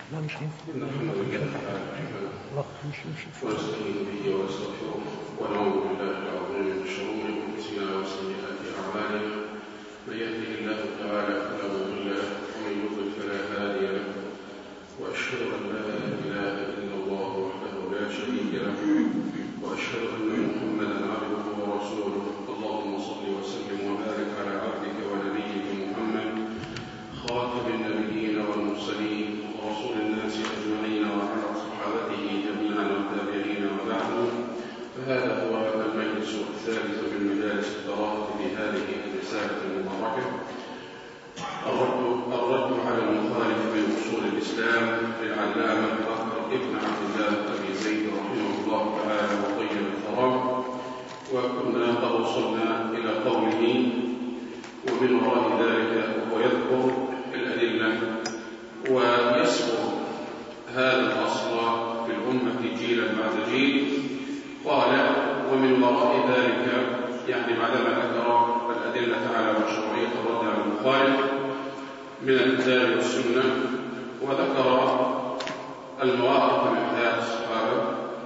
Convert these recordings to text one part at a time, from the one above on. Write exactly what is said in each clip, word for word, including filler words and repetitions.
لا مش مفروض. الله مش مش ونستعين به ونستغفره ونعوذ بالله العظيم من شرور انفسنا وسيئات اعمالنا من يهده الله تعالى فلا مضل له ومن يضلل فلا هادي له واشهد ان لا اله الا الله وحده لا شريك له واشهد ان محمدا عبده ورسوله اللهم صل وسلم وبارك على عبدك ونبيك محمد خاتم النبيين والمرسلين ورسول الناس اجمعين وعلى صحابته جميعا والتابعين وبعد، فهذا هو المجلس الثالث من مجالس الدراسه بهذه الرساله المباركه الرد, الرد على المخالف من اصول الاسلام للعلامه بكر ابن عبد الله ابي زيد رحمه الله تعالى وطيب الثرى. وكنا قد وصلنا الى قوله ومن وراء ذلك ويذكر الادله ويسقط هذا الأصل في الأمة جيلا بعد جيل. قال ومن وراء ذلك يعني بعدما ذكر الأدلة على مشروعية الرد على المخالف من الكتاب والسنة وذكر المواقف من حياة الصحابة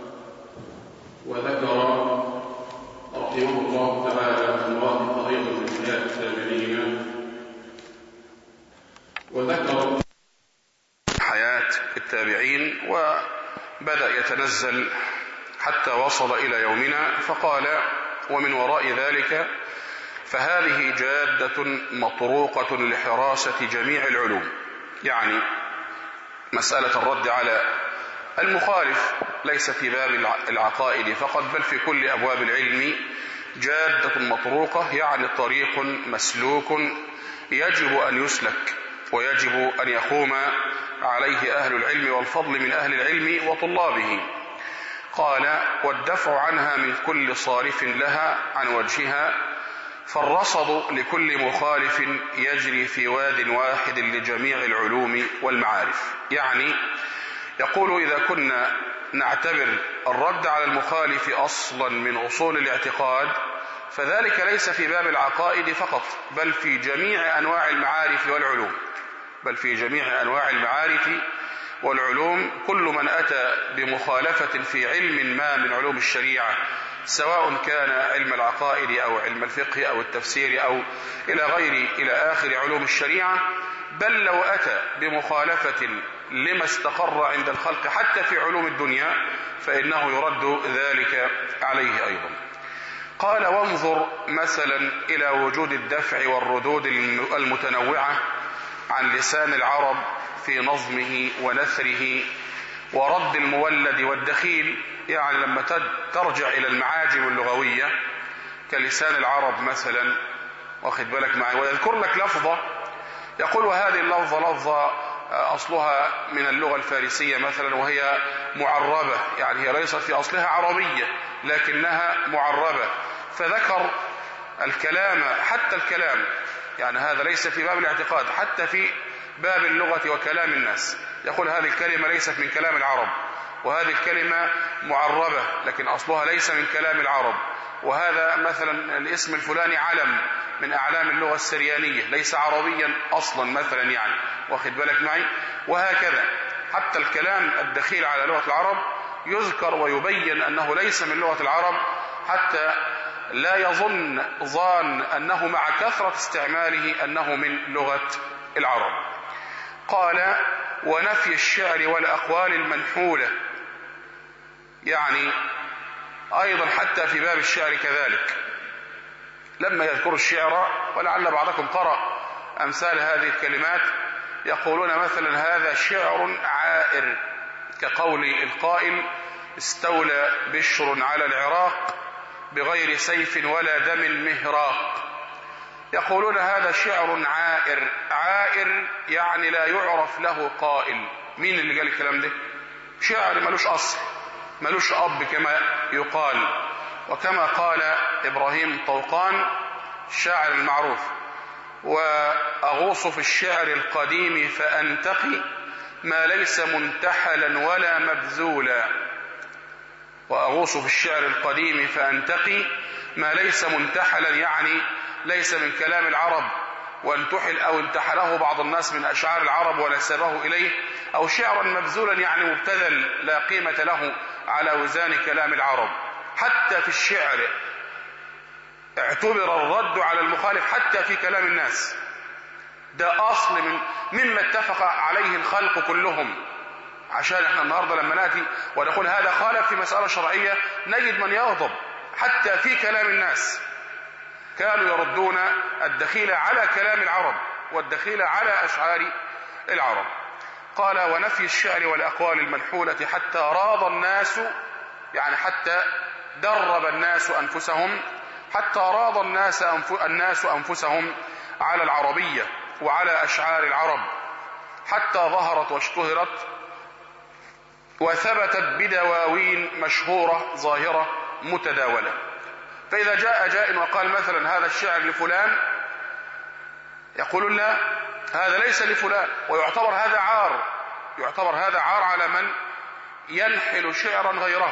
وذكر رحمه الله تعالى المواقف أيضا من حياة التابعين وذكر التابعين وبدأ يتنزل حتى وصل إلى يومنا. فقال ومن وراء ذلك فهذه جادة مطروقة لحراسة جميع العلوم، يعني مسألة الرد على المخالف ليس في باب العقائد فقط بل في كل أبواب العلم جادة مطروقة، يعني طريق مسلوك يجب أن يسلك ويجب أن يقوم عليه أهل العلم والفضل من أهل العلم وطلابه. قال والدفع عنها من كل صارف لها عن وجهها، فالرصد لكل مخالف يجري في واد واحد لجميع العلوم والمعارف. يعني يقول إذا كنا نعتبر الرد على المخالف أصلا من أصول الاعتقاد فذلك ليس في باب العقائد فقط بل في جميع أنواع المعارف والعلوم بل في جميع أنواع المعارف والعلوم. كل من أتى بمخالفة في علم ما من علوم الشريعة سواء كان علم العقائد أو علم الفقه أو التفسير أو إلى غير إلى آخر علوم الشريعة، بل لو أتى بمخالفة لما استقر عند الخلق حتى في علوم الدنيا فإنه يرد ذلك عليه أيضا. قال وانظر مثلا إلى وجود الدفع والردود المتنوعة عن لسان العرب في نظمه ونثره ورد المولد والدخيل، يعني لما ترجع إلى المعاجم اللغوية كلسان العرب مثلا واخد بالك معي ويذكر لك لفظة يقول وهذه اللفظة لفظة أصلها من اللغة الفارسية مثلا وهي معربة، يعني هي ليست في أصلها عربية لكنها معربة، فذكر الكلام حتى الكلام، يعني هذا ليس في باب الاعتقاد حتى في باب اللغة وكلام الناس، يقول هذه الكلمة ليست من كلام العرب وهذه الكلمة معربة لكن أصلها ليس من كلام العرب، وهذا مثلا الاسم الفلاني علم من أعلام اللغة السريانية ليس عربيا أصلا مثلا، يعني واخد بالك معي. وهكذا حتى الكلام الدخيل على لغة العرب يذكر ويبين أنه ليس من لغة العرب حتى لا يظن ظان أنه مع كثرة استعماله أنه من لغة العرب. قال ونفي الشعر والأقوال المنحولة، يعني أيضا حتى في باب الشعر كذلك لما يذكر الشعر، ولعل بعضكم قرأ أمثال هذه الكلمات، يقولون مثلا هذا شعر عائر كقول القائل استولى بشر على العراق بغير سيف ولا دم مهراق، يقولون هذا شعر عائر. عائر يعني لا يعرف له قائل. مين اللي قال الكلام ده؟ شعر ملوش أصل ملوش أب كما يقال، وكما قال إبراهيم طوقان الشاعر المعروف وأغوص في الشعر القديم فأنتقي ما ليس منتحلا ولا مبذولا، وأغوص في الشعر القديم فأنتقي ما ليس منتحلا يعني ليس من كلام العرب وانتحل أو انتحله بعض الناس من أشعار العرب ونسبه إليه، أو شعرا مبذولا يعني مبتذل لا قيمة له على وزان كلام العرب. حتى في الشعر اعتبر الرد على المخالف حتى في كلام الناس، ده أصل من مما اتفق عليه الخلق كلهم. عشان احنا النهاردة لما نأتي ونقول هذا خالف في مسألة شرعية نجد من يغضب حتى في كلام الناس. كانوا يردون الدخيل على كلام العرب والدخيل على أشعار العرب. قال ونفي الشعر والأقوال المنحولة حتى راض الناس، يعني حتى درب الناس أنفسهم، حتى راض الناس, أنف... الناس أنفسهم على العربية وعلى أشعار العرب، حتى ظهرت واشتهرت وثبتت بدواوين مشهورة ظاهرة متداولة. فإذا جاء جاء وقال مثلا هذا الشعر لفلان، يقولون لا هذا ليس لفلان، ويعتبر هذا عار، يعتبر هذا عار على من ينحل شعرا غيره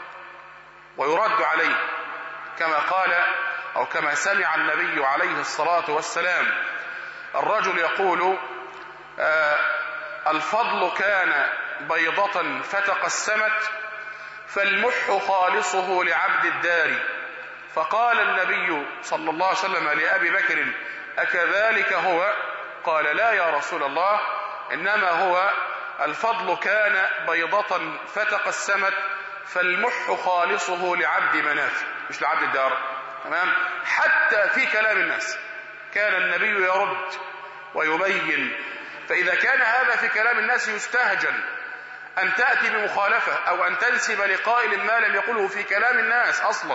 ويرد عليه، كما قال أو كما سمع النبي عليه الصلاة والسلام الرجل يقول آه الفضل كان بيضة فتقسمت فالمح خالصه لعبد الدار. فقال النبي صلى الله عليه وسلم لأبي بكر أكذلك هو؟ قال لا يا رسول الله، إنما هو الفضل كان بيضة فتقسمت فالمح خالصه لعبد مناف، مش لعبد الدار. تمام؟ حتى في كلام الناس كان النبي يرد ويبين. فإذا كان هذا في كلام الناس يستهجن أن تأتي بمخالفة أو أن تنسب لقائل ما لم يقله في كلام الناس أصلا،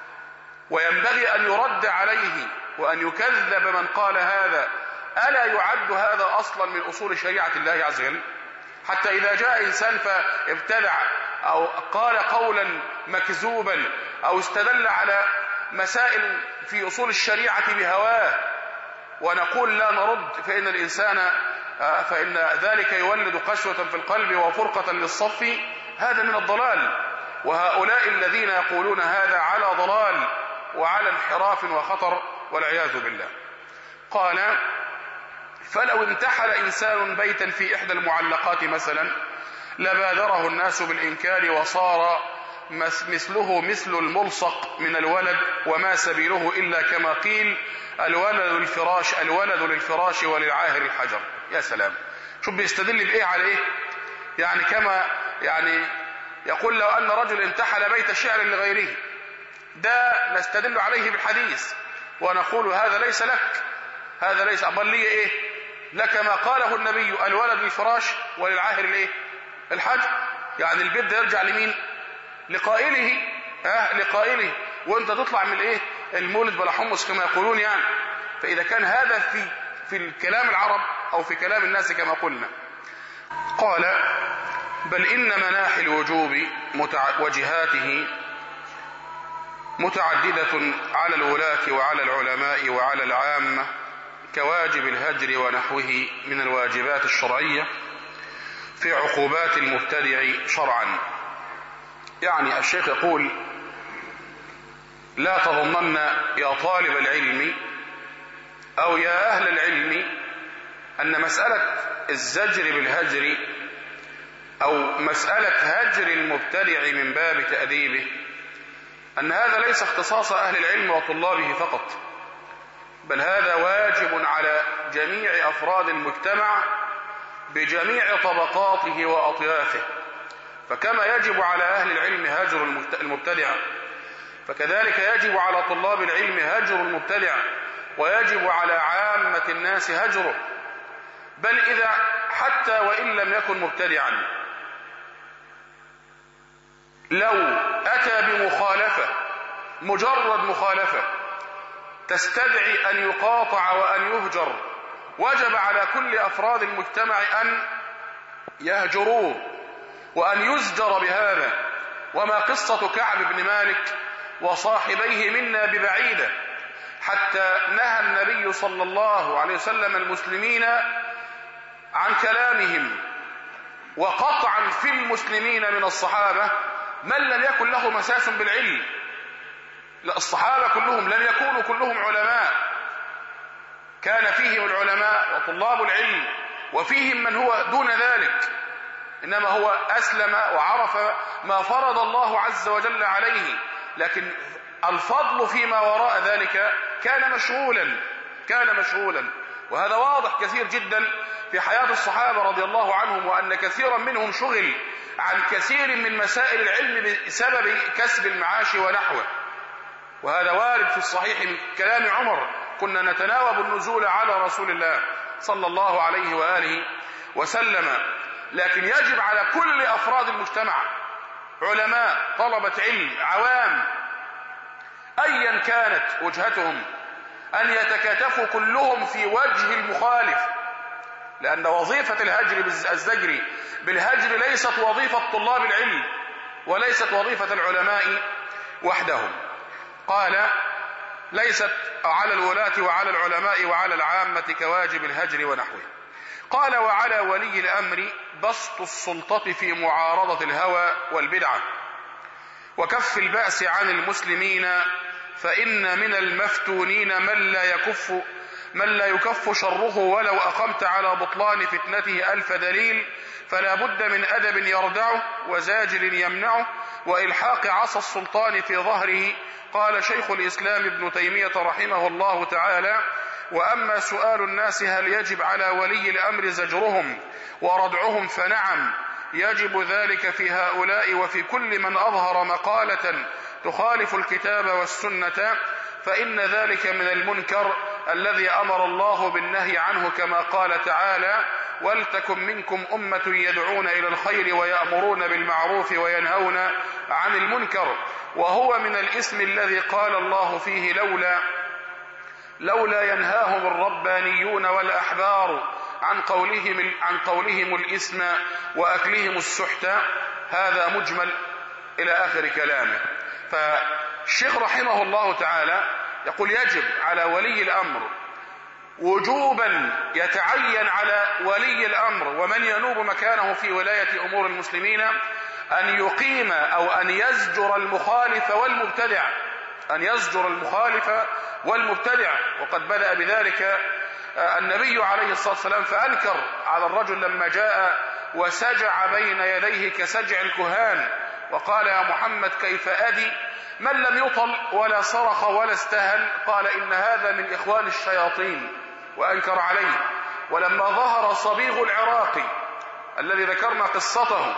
وينبغي أن يرد عليه وأن يكذب من قال هذا، ألا يعد هذا أصلا من أصول شريعة الله عز وجل؟ حتى إذا جاء إنسان فابتدع أو قال قولا مكذوبا أو استدل على مسائل في أصول الشريعة بهواه ونقول لا نرد، فإن الإنسان فإن ذلك يولد قسوة في القلب وفرقة للصف، هذا من الضلال. وهؤلاء الذين يقولون هذا على ضلال وعلى انحراف وخطر والعياذ بالله. قال فلو انتحل إنسان بيتا في إحدى المعلقات مثلا لبادره الناس بالإنكار وصار مثله مثل الملصق من الولد وما سبيله إلا كما قيل الولد للفراش الولد للفراش وللعاهر الحجر. يا سلام، شوف بيستدل بإيه على إيه؟ يعني كما يعني يقول لو أن رجل انتحل بيت شعر لغيره، ده نستدل عليه بالحديث ونقول هذا ليس لك، هذا ليس أبل لي إيه لك ما قاله النبي الولد للفراش وللعاهر الإيه الحجر. يعني البيت ده يرجع لمين؟ لقائله، ها لقائله، وانت تطلع من الايه المولد بلا حمص كما يقولون يعني. فاذا كان هذا في في الكلام العرب او في كلام الناس كما قلنا. قال بل ان مناحي الوجوب متع... وجهاته متعددة على الولاة وعلى العلماء وعلى العامة كواجب الهجر ونحوه من الواجبات الشرعية في عقوبات المبتدع شرعا. يعني الشيخ يقول لا تظنن يا طالب العلم أو يا أهل العلم أن مسألة الزجر بالهجر أو مسألة هجر المبتدع من باب تأديبه أن هذا ليس اختصاص أهل العلم وطلابه فقط، بل هذا واجب على جميع أفراد المجتمع بجميع طبقاته وأطيافه. فكما يجب على أهل العلم هجر المبتدع، فكذلك يجب على طلاب العلم هجر المبتدع، ويجب على عامة الناس هجره. بل إذا حتى وإن لم يكن مبتدعا لو أتى بمخالفة مجرد مخالفة تستدعي أن يقاطع وأن يهجر، وجب على كل أفراد المجتمع أن يهجروه وأن يزجر بهذا. وما قصة كعب بن مالك وصاحبيه منا ببعيدة، حتى نهى النبي صلى الله عليه وسلم المسلمين عن كلامهم، وقطعا في المسلمين من الصحابة من لم يكن له مساس بالعلم. الصحابة كلهم لم يكونوا كلهم علماء، كان فيهم العلماء وطلاب العلم، وفيهم من هو دون ذلك، إنما هو أسلم وعرف ما فرض الله عز وجل عليه، لكن الفضل فيما وراء ذلك كان مشغولا كان مشغولا وهذا واضح كثير جدا في حياة الصحابة رضي الله عنهم، وأن كثيرا منهم شغل عن كثير من مسائل العلم بسبب كسب المعاش ونحوه. وهذا وارد في الصحيح من كلام عمر: كنا نتناوب النزول على رسول الله صلى الله عليه وآله وسلم. لكن يجب على كل أفراد المجتمع، علماء، طلبة علم، عوام، أيا كانت وجهتهم، أن يتكاتفوا كلهم في وجه المخالف، لأن وظيفة الهجر الزجر بالهجر ليست وظيفة طلاب العلم وليست وظيفة العلماء وحدهم. قال: ليست على الولاة وعلى العلماء وعلى العامة كواجب الهجر ونحوه. قال: وعلى ولي الأمر بسط السلطة في معارضة الهوى والبدعة وكف البأس عن المسلمين، فإن من المفتونين من لا يكف من لا يكف شره ولو أقمت على بطلان فتنته ألف دليل، فلا بد من أدب يردعه وزاجر يمنعه وإلحاق عصا السلطان في ظهره. قال شيخ الإسلام ابن تيمية رحمه الله تعالى: وأما سؤال الناس هل يجب على ولي الأمر زجرهم وردعهم، فنعم، يجب ذلك في هؤلاء وفي كل من أظهر مقالة تخالف الكتاب والسنة، فإن ذلك من المنكر الذي أمر الله بالنهي عنه، كما قال تعالى: ولتكن منكم أمة يدعون إلى الخير ويأمرون بالمعروف وينهون عن المنكر. وهو من الاسم الذي قال الله فيه: لولا لولا ينهاهم الربانيون والأحبار عن قولهم عن قولهم الإثم وأكلهم السحت. هذا مجمل إلى آخر كلامه. فالشيخ رحمه الله تعالى يقول: يجب على ولي الأمر وجوبا يتعين على ولي الأمر ومن ينوب مكانه في ولاية أمور المسلمين أن يقيم أو أن يزجر المخالف والمبتدع أن يزجر المخالف والمبتدع وقد بدأ بذلك النبي عليه الصلاة والسلام، فأنكر على الرجل لما جاء وسجع بين يديه كسجع الكهان، وقال: يا محمد كيف أدي من لم يطل ولا صرخ ولا استهل؟ قال: إن هذا من إخوان الشياطين، وأنكر عليه. ولما ظهر صبيغ العراقي الذي ذكرنا قصته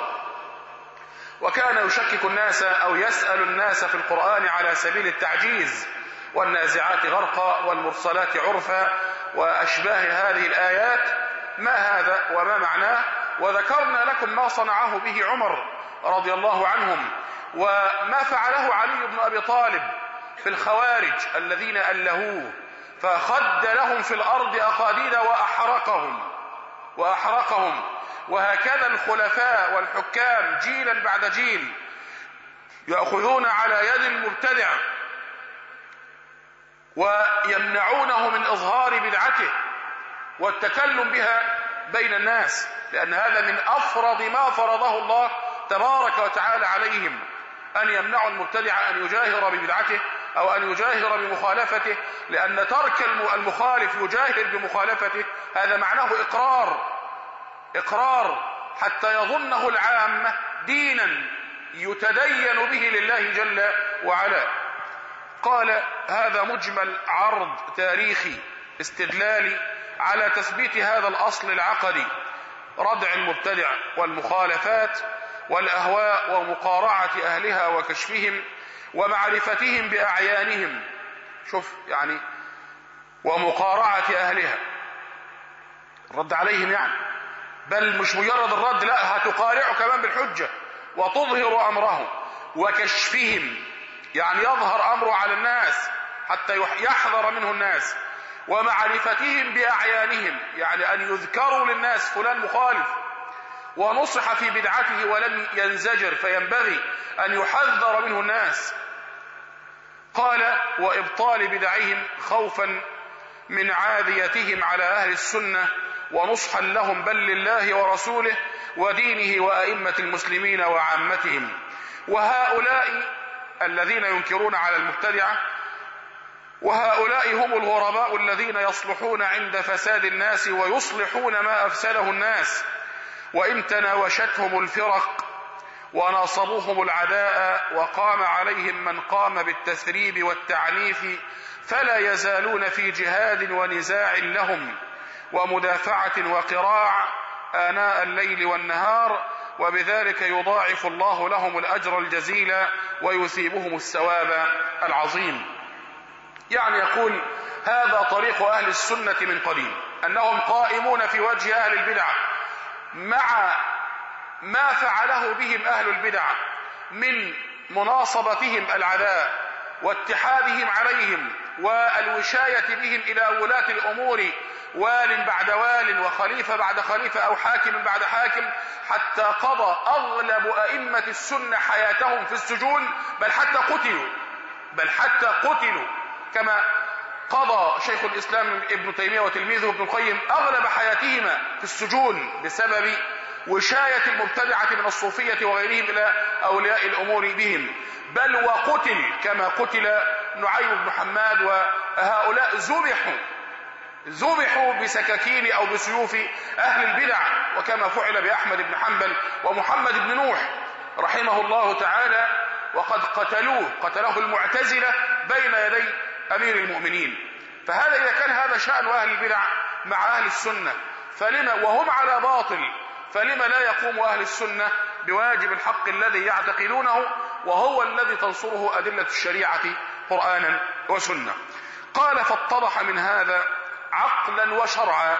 وكان يشكك الناس أو يسأل الناس في القرآن على سبيل التعجيز، والنازعات غرقا والمرسلات عرفا وأشباه هذه الآيات، ما هذا وما معناه؟ وذكرنا لكم ما صنعه به عمر رضي الله عنهم، وما فعله علي بن أبي طالب في الخوارج الذين ألهوه فخد لهم في الأرض أخاديد وأحرقهم وأحرقهم وهكذا الخلفاء والحكام جيلا بعد جيل يأخذون على يد المبتدع ويمنعونه من إظهار بدعته والتكلم بها بين الناس، لأن هذا من أفرض ما فرضه الله تبارك وتعالى عليهم، أن يمنعوا المبتدع أن يجاهر ببدعته أو أن يجاهر بمخالفته، لأن ترك المخالف يجاهر بمخالفته هذا معناه إقرار إقرار حتى يظنه العامة دينا يتدين به لله جل وعلا. قال: هذا مجمل عرض تاريخي استدلالي على تثبيت هذا الأصل العقدي، ردع المبتدع والمخالفات والأهواء ومقارعة أهلها وكشفهم ومعرفتهم بأعيانهم. شوف يعني ومقارعة أهلها، الرد عليهم يعني، بل مش مجرد الرد، لا، هتقارعه كمان بالحجة وتظهر أمره وكشفهم، يعني يظهر أمره على الناس حتى يحذر منه الناس، ومعرفتهم بأعيانهم، يعني أن يذكروا للناس فلان مخالف ونصح في بدعته ولم ينزجر، فينبغي أن يحذر منه الناس. قال: وإبطال بدعهم خوفا من عاذيتهم على أهل السنة ونصحا لهم، بل لله ورسوله ودينه وأئمة المسلمين وعامتهم. وهؤلاء الذين ينكرون على المبتدعة وهؤلاء هم الغرباء الذين يصلحون عند فساد الناس ويصلحون ما أفسده الناس، وإن تناوشتهم الفرق وناصبوهم العداء وقام عليهم من قام بالتثريب والتعنيف فلا يزالون في جهاد ونزاع لهم ومدافعة وقراع آناء الليل والنهار، وبذلك يضاعف الله لهم الأجر الجزيل ويثيبهم الثواب العظيم. يعني يقول هذا طريق أهل السنة من قديم، أنهم قائمون في وجه أهل البدع مع ما فعله بهم أهل البدع من مناصبتهم العداء واتحادهم عليهم والوشاية بهم إلى ولاة الأمور وال بعد وال وخليفة بعد خليفة أو حاكم بعد حاكم، حتى قضى أغلب أئمة السنة حياتهم في السجون، بل حتى قتلوا بل حتى قتلوا كما قضى شيخ الإسلام ابن تيمية وتلميذه ابن القيم أغلب حياتهما في السجون بسبب وشاية المبتدعة من الصوفية وغيرهم إلى أولياء الأمور بهم، بل وقتل كما قتل نعيم بن حماد، وهؤلاء ذبحوا ذبحوا بسكاكين أو بسيوف أهل البدع، وكما فعل بأحمد بن حنبل ومحمد بن نوح رحمه الله تعالى، وقد قتلوه قتله المعتزلة بين يدي أمير المؤمنين. فهذا إذا كان هذا شأن أهل البدع مع أهل السنة، فلما وهم على باطل فلما لا يقوم أهل السنة بواجب الحق الذي يعتقدونه، وهو الذي تنصره أدلة الشريعة قرآنا وسنة. قال فاتضح من هذا عقلا وشرعا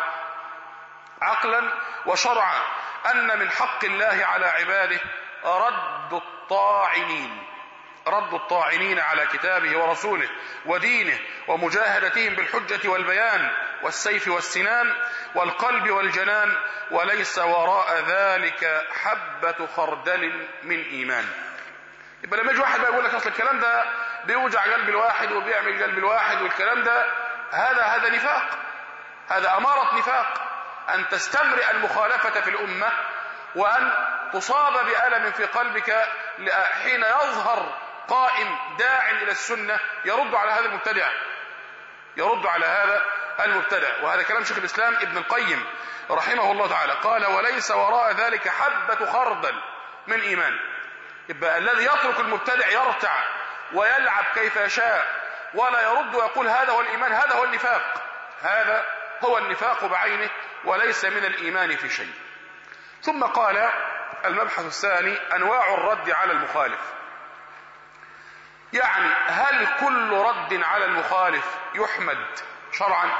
عقلا وشرعا أن من حق الله على عباده رد الطاعنين رد الطاعنين على كتابه ورسوله ودينه، ومجاهدتهم بالحجة والبيان والسيف والسنان والقلب والجنان، وليس وراء ذلك حبة خردل من إيمان. يبقى لما يجي واحد بقى يقول لك اصل الكلام ده بيوجع قلب الواحد وبيعمل قلب الواحد والكلام ده، هذا هذا نفاق، هذا أمارة نفاق، أن تستمرئ المخالفة في الأمة وأن تصاب بألم في قلبك حين يظهر قائم داع إلى السنة يرد على هذا المبتدع يرد على هذا المبتدع. وهذا كلام شيخ الإسلام ابن القيم رحمه الله تعالى، قال وليس وراء ذلك حبة خردل من إيمان. يبقى الذي يترك المبتدع يرتع ويلعب كيف يشاء ولا يرد ويقول هذا هو الإيمان، هذا هو النفاق، هذا هو النفاق بعينه وليس من الإيمان في شيء. ثم قال المبحث الثاني أنواع الرد على المخالف. يعني هل كل رد على المخالف يحمد شرعا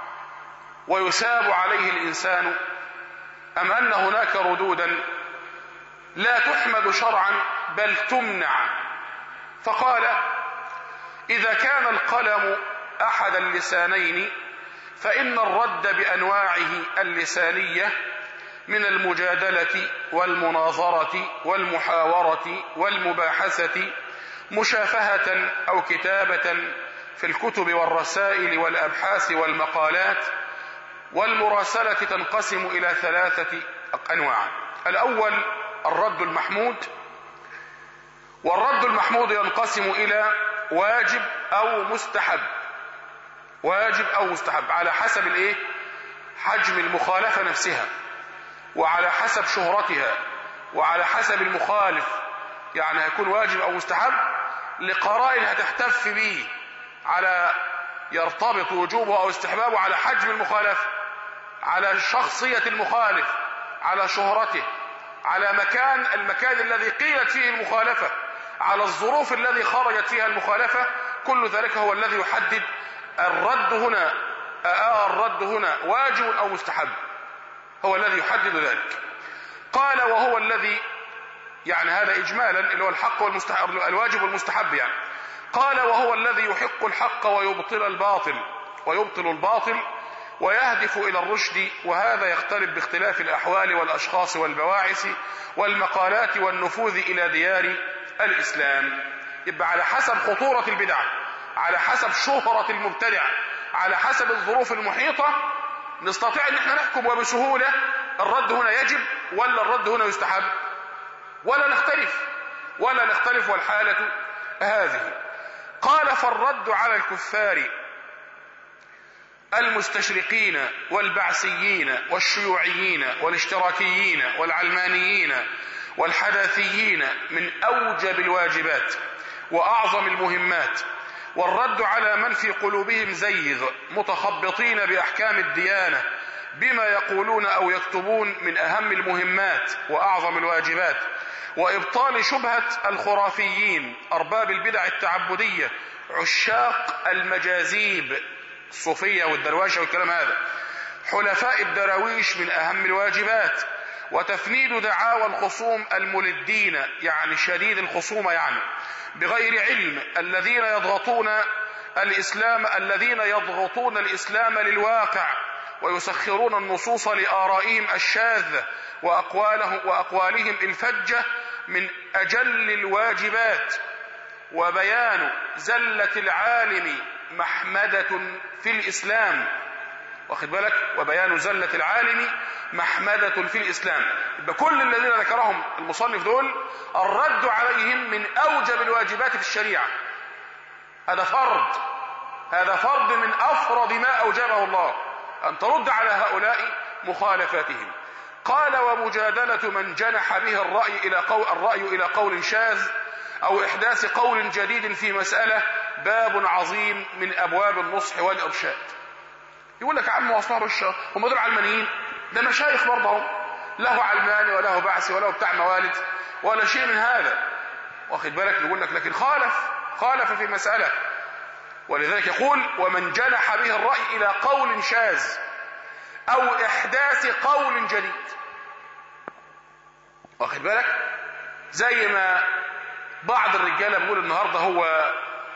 ويثاب عليه الإنسان، أم أن هناك ردودا لا تحمد شرعا بل تمنع؟ فقال إذا كان القلم أحد اللسانين فإن الرد بأنواعه اللسانية من المجادلة والمناظرة والمحاورة والمباحثة مشافهة أو كتابة في الكتب والرسائل والأبحاث والمقالات، والمراسلة تنقسم إلى ثلاثة أنواع. الأول الرد المحمود، والرد المحمود ينقسم إلى واجب أو مستحب، واجب أو مستحب على حسب الإيه؟ حجم المخالفة نفسها، وعلى حسب شهرتها، وعلى حسب المخالف، يعني هيكون واجب أو مستحب لقرائن هتحتف به على يرتبط وجوبه أو استحبابه على حجم المخالفة، على شخصية المخالف، على شهرته، على مكان المكان الذي قيلت فيه المخالفة، على الظروف الذي خرجت فيها المخالفة. كل ذلك هو الذي يحدد الرد هنا آه الرد هنا واجب أو مستحب، هو الذي يحدد ذلك. قال وهو الذي، يعني هذا إجمالا اللي هو الحق والمستحب، الواجب والمستحب يعني. قال وهو الذي يحق الحق ويبطل الباطل ويبطل الباطل ويهدف إلى الرشد، وهذا يختلف باختلاف الأحوال والأشخاص والبواعث والمقالات والنفوذ إلى ديار الإسلام. يبقى على حسب خطورة البدعة، على حسب شهرة المبتدع، على حسب الظروف المحيطة نستطيع ان احنا نحكم وبسهولة الرد هنا يجب ولا الرد هنا يستحب، ولا نختلف ولا نختلف والحالة هذه. قال فالرد على الكفار المستشرقين والبعثيين والشيوعيين والاشتراكيين والعلمانيين والحداثيين من أوجب الواجبات وأعظم المهمات، والرد على من في قلوبهم زيغ متخبطين بأحكام الديانة بما يقولون أو يكتبون من أهم المهمات وأعظم الواجبات، وإبطال شبهة الخرافيين أرباب البدع التعبدية عشاق المجاذيب الصوفية والدرواشة والكلام هذا حلفاء الدراويش من أهم الواجبات، وتفنيد دعاوى الخصوم الملدين يعني شديد الخصومة يعني بغير علم الذين يضغطون الإسلام الذين يضغطون الإسلام للواقع ويسخرون النصوص لآرائهم الشاذة وأقوالهم, وأقوالهم الفجة من أجل الواجبات، وبيان زلة العالم محمدة في الإسلام. واخد بالك؟ وبيان زلة العالم محمدة في الإسلام. يبقى كل الذين ذكرهم المصنف دول الرد عليهم من أوجب الواجبات في الشريعة. هذا فرض، هذا فرض من أفرض ما أوجبه الله أن ترد على هؤلاء مخالفاتهم. قال ومجادلة من جنح به الرأي إلى قول, الرأي إلى قول شاذ أو إحداث قول جديد في مسألة باب عظيم من أبواب النصح والإرشاد. يقول لك يا عم واصلها بالشر، هم دول علمانيين؟ ده مشايخ برضه، له علماني وله بعثي وله بتاع موالد ولا شيء من هذا. واخد بالك؟ يقول لك لكن خالف خالف في مسألة، ولذلك يقول ومن جنح به الرأي إلى قول شاذ أو إحداث قول جديد. واخد بالك؟ زي ما بعض الرجالة بيقول النهاردة هو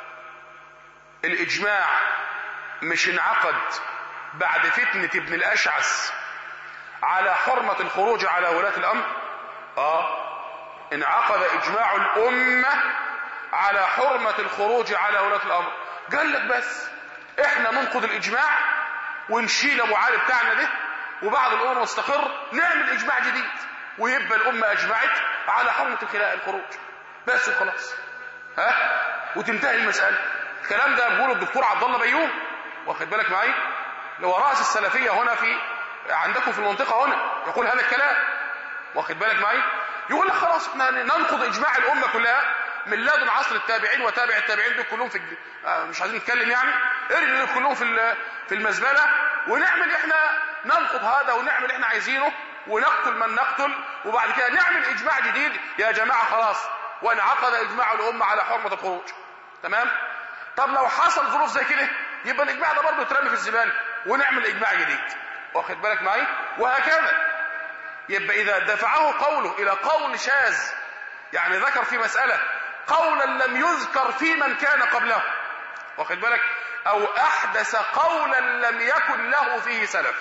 الإجماع مش انعقد بعد فتنة ابن الأشعث على حرمة الخروج على ولاة الأمر؟ آه انعقد إجماع الأمة على حرمة الخروج على ولاة الأمر. قال لك بس احنا ننقض الإجماع ونشيل أبو علي بتاعنا ده، وبعد الأمر مستقر نعمل إجماع جديد ويبقى الأمة أجمعت على حرمة الخروج بس وخلاص، ها وتنتهي المسألة. الكلام ده بيقوله الدكتور عبد الله بيوم، واخد بالك معي، اللي هو رأس السلفية هنا في عندكم في المنطقة هنا، يقول هذا الكلام. واخد بالك معي؟ يقول لك خلاص احنا ننقض إجماع الأمة كلها من لدن عصر التابعين وتابع التابعين دول كلهم في آه مش عايزين نتكلم يعني، ارمي دول كلهم في في المزبلة، ونعمل احنا ننقض هذا ونعمل احنا عايزينه ونقتل من نقتل، وبعد كده نعمل إجماع جديد يا جماعة خلاص، وانعقد إجماع الأمة على حرمة الخروج. تمام؟ طب لو حصل ظروف زي كده يبقى الإجماع ده برضه يترمي في الزبالة ونعمل إجماع جديد. واخد بالك معي؟ وهكذا. يبقى إذا دفعه قوله إلى قول شاذ يعني ذكر في مسألة قولا لم يذكر في من كان قبله، واخد بالك، أو أحدث قولا لم يكن له فيه سلف،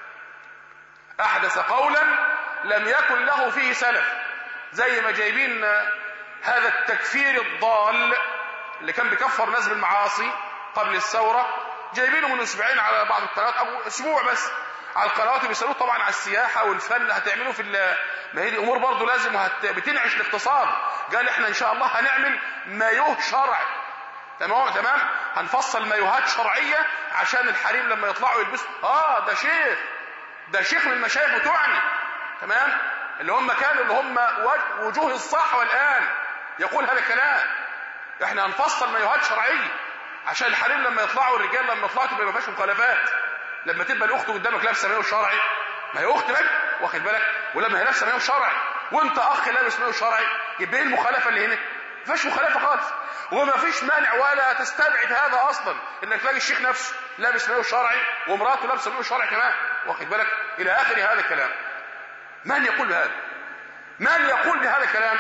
أحدث قولا لم يكن له فيه سلف، زي ما جايبين هذا التكفير الضال اللي كان بيكفر ناس بالمعاصي قبل الثورة، جايبينه من اسبوعين على بعض القنوات او اسبوع بس على القنوات، بيسالوه طبعا على السياحه والفن هتعملوا في ما هي دي امور برضه لازم وهت... بتنعش الاقتصاد. قال احنا ان شاء الله هنعمل مايوه شرعي. تمام تمام هنفصل مايوهات شرعيه عشان الحريم لما يطلعوا يلبسوا. اه ده شيخ، ده شيخ من المشايخ بتوعنا، تمام، اللي هم كانوا اللي هم وجوه الصح والان يقول هذا الكلام. احنا هنفصل مايوهات شرعيه عشان الحريم لما يطلعوا، الرجال لما يطلعوا تبقى ما فيهاش مخالفات. لما تبقى الاخت قدامك لابسه مايو شرعي، ما هي اخت بقى، واخد بالك، ولما هي لابسه مايو شرعي وانت اخ لابس مايو شرعي، يبقى ايه المخالفه اللي هنا؟ ما فيش مخالفه خالص، وما فيش مانع ولا تستبعد هذا اصلا انك تلاقي الشيخ نفسه لابس مايو شرعي ومراته لابسه مايو شرعي كمان، واخد بالك، الى اخر هذا الكلام. من يقول بهذا؟ من يقول بهذا الكلام؟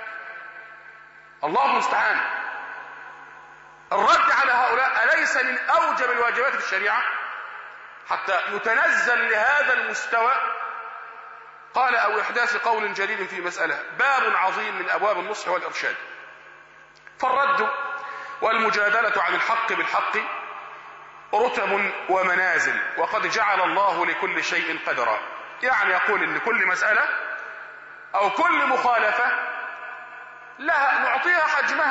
الله المستعان. الرد على هؤلاء أليس من أوجب الواجبات في الشريعة حتى يتنزل لهذا المستوى؟ قال أو إحداث قول جديد في مسألة باب عظيم من أبواب النصح والإرشاد. فالرد والمجادلة عن الحق بالحق رتب ومنازل، وقد جعل الله لكل شيء قدرا. يعني يقول إن كل مسألة أو كل مخالفة لها نعطيها حجمها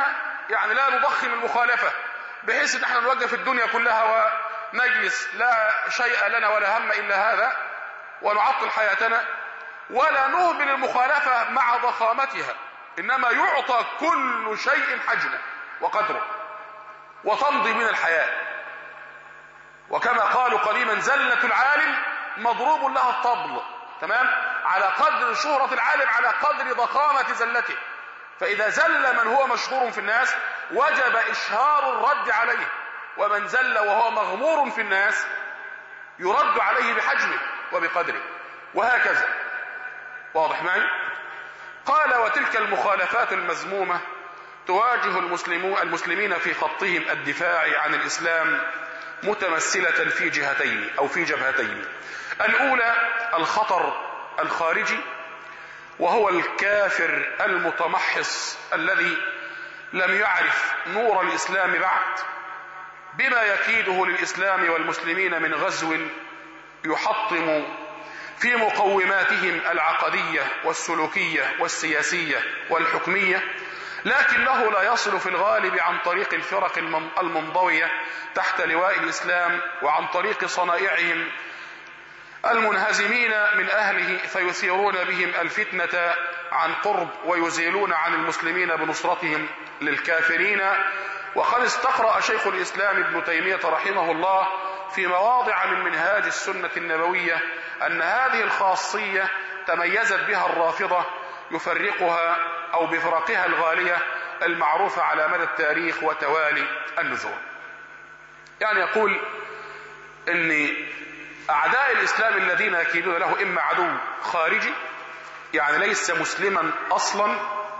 يعني لا نضخم المخالفة بحيث ان احنا نوقف الدنيا كلها ونجلس لا شيء لنا ولا هم الا هذا ونعطل حياتنا، ولا نهمل المخالفة مع ضخامتها، انما يعطى كل شيء حجمه وقدره وتمضي من الحياة. وكما قالوا قديما زلة العالم مضروب لها الطبل، تمام، على قدر شهرة العالم على قدر ضخامة زلته. فإذا زل من هو مشهور في الناس وجب إشهار الرد عليه، ومن زل وهو مغمور في الناس يرد عليه بحجمه وبقدره، وهكذا. واضح معي؟ قال وتلك المخالفات المذمومة تواجه المسلمين في خطهم الدفاع عن الإسلام متمثلة في جهتين أو في جبهتين. الأولى الخطر الخارجي، وهو الكافر المتمحص الذي لم يعرف نور الإسلام بعد، بما يكيده للإسلام والمسلمين من غزو يحطم في مقوماتهم العقدية والسلوكية والسياسية والحكمية، لكنه لا يصل في الغالب عن طريق الفرق المنضوية تحت لواء الإسلام وعن طريق صنائعهم المنهزمين من أهله فيثيرون بهم الفتنة عن قرب ويزيلون عن المسلمين بنصرتهم للكافرين. وقد استقرأ شيخ الإسلام ابن تيمية رحمه الله في مواضع من منهاج السنة النبوية أن هذه الخاصية تميزت بها الرافضة يفرقها أو بفرقها الغالية المعروفة على مدى التاريخ وتوالي النذور. يعني يقول أن أعداء الإسلام الذين يكيدون له إما عدو خارجي، يعني ليس مسلما أصلا،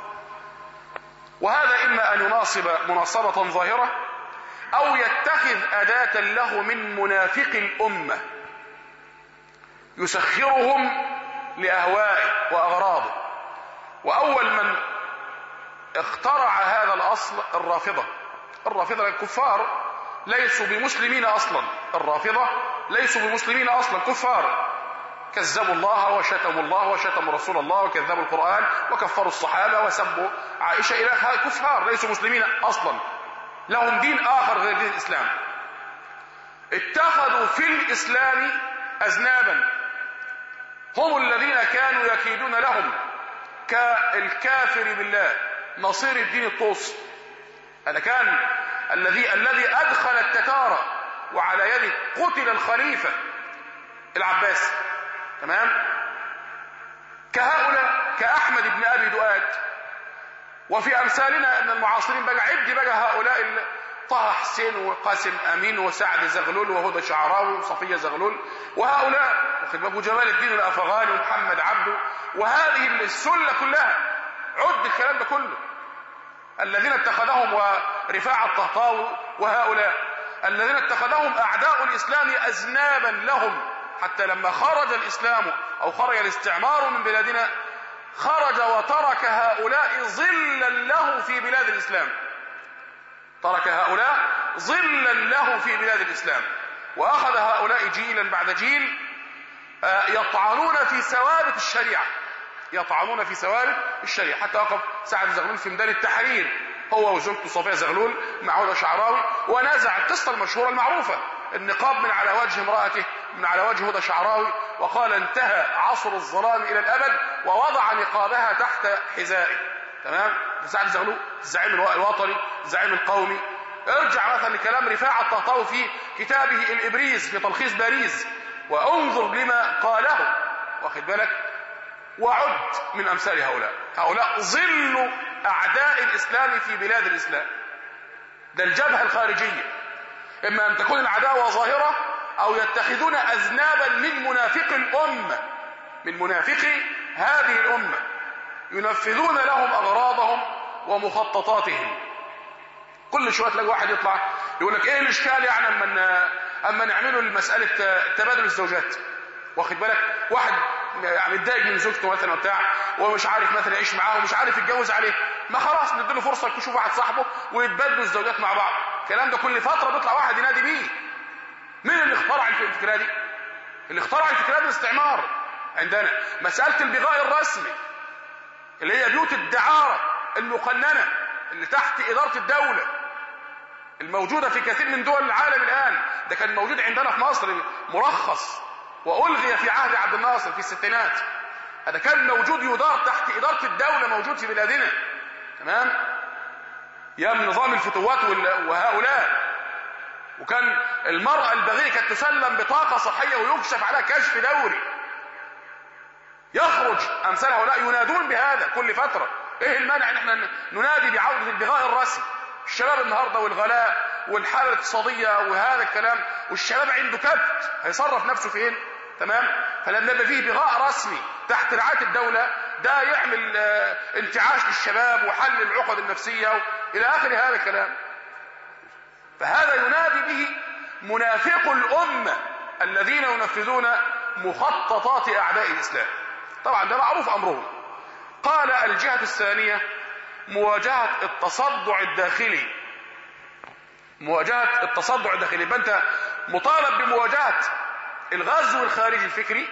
وهذا إما أن يناصب مناصبة ظاهرة أو يتخذ أداة له من منافق الأمة يسخرهم لأهوائه وأغراضه. وأول من اخترع هذا الأصل الرافضة. الرافضة الكفار ليسوا بمسلمين أصلا، الرافضة ليسوا بمسلمين أصلا، كفار، كذبوا الله وشتموا الله وشتموا رسول الله وكذبوا القرآن وكفروا الصحابة وسبوا عائشة، إلى كفار ليسوا مسلمين أصلا، لهم دين آخر غير دين الإسلام. اتخذوا في الإسلام أذنابا هم الذين كانوا يكيدون لهم كالكافر بالله نصير الدين الطوسي. أنا كان الذي الذي أدخل التتار وعلى يده قتل الخليفة العباسي، تمام، كهؤلاء كأحمد بن أبي دؤاد. وفي أمثالنا أن المعاصرين بقى عد بقى هؤلاء طه حسين وقاسم أمين وسعد زغلول وهدى شعراوي وصفية زغلول وهؤلاء وجمال الدين الأفغاني ومحمد عبده، وهذه السلة كلها عد الكلام ده كله، الذين اتخذهم ورفاع الطهطاوي وهؤلاء الذين اتخذهم أعداء الإسلام أذنابا لهم، حتى لما خرج الإسلام أو خرج الاستعمار من بلادنا خرج وترك هؤلاء ظلا له في بلاد الإسلام، ترك هؤلاء ظلا له في بلاد الإسلام، وأخذ هؤلاء جيلا بعد جيل يطعنون في ثوابت الشريعة، يطعنون في ثوابت الشريعة، حتى وقف سعد زغلول في ميدان التحرير هو وزوجته صفية زغلول مع هدى شعراوي ونزع القصة المشهورة المعروفة، النقاب من على وجه امرأته من على وجه هدى شعراوي، وقال انتهى عصر الظلام إلى الأبد، ووضع نقابها تحت حذائه، تمام. سعد زغلول الزعيم الوطني الزعيم القومي. ارجع مثلا لكلام رفاعة الطهطاوي في كتابه الإبريز في تلخيص باريس وانظر لما قاله، واخد بالك، وعد من أمثال هؤلاء. هؤلاء ظل أعداء الإسلام في بلاد الإسلام، ده الجبهة الخارجية، إما أن تكون العداوة ظاهرة أو يتخذون أذنابا من منافق الأمة، من منافقي هذه الأمة ينفذون لهم أغراضهم ومخططاتهم. كل شوية تلاقي واحد يطلع يقول لك إيه الإشكال يعني أما أما نعملوا المسألة تبادل الزوجات، واخد بالك، واحد يعني متضايق من زوجته مثلا وبتاع ومش عارف مثلا يعيش معاه ومش عارف يتجوز عليه، ما خلاص نديله فرصه يشوف واحد صاحبه ويتبادلوا الزوجات مع بعض. الكلام ده كل فتره بيطلع واحد ينادي بيه. مين اللي اخترع الفكره دي؟ اللي اخترع الفكره دي الاستعمار. عندنا مساله البغاء الرسمي اللي هي بيوت الدعاره المقننه اللي تحت إدارة الدولة الموجودة في كثير من دول العالم الآن. ده كان موجود عندنا في مصر مرخص وألغي في عهد عبد الناصر في الستينات. هذا كان موجود يدار تحت إدارة الدولة موجود في بلادنا، تمام، أيام نظام الفتوات وهؤلاء. وكان المرأة البغية كانت تسلم بطاقة صحية ويكشف على كشف دوري. يخرج أمثال هؤلاء ينادون بهذا كل فترة. إيه المانع إن احنا ننادي بعودة البغاء الرسمي؟ الشباب النهاردة والغلاء والحالة الاقتصادية وهذا الكلام، والشباب عنده كبت هيصرف نفسه فين؟ تمام. فلما يبقى فيه بغاء رسمي تحت رعاية الدولة ده يعمل اه انتعاش للشباب وحل العقد النفسية إلى آخر هذا الكلام. فهذا ينادي به منافق الأمة الذين ينفذون مخططات أعداء الإسلام. طبعا ده معروف أمرهم. قال الجهة الثانية مواجهة التصدع الداخلي. مواجهة التصدع الداخلي، يبقى أنت مطالب بمواجهة الغزو الخارجي الفكري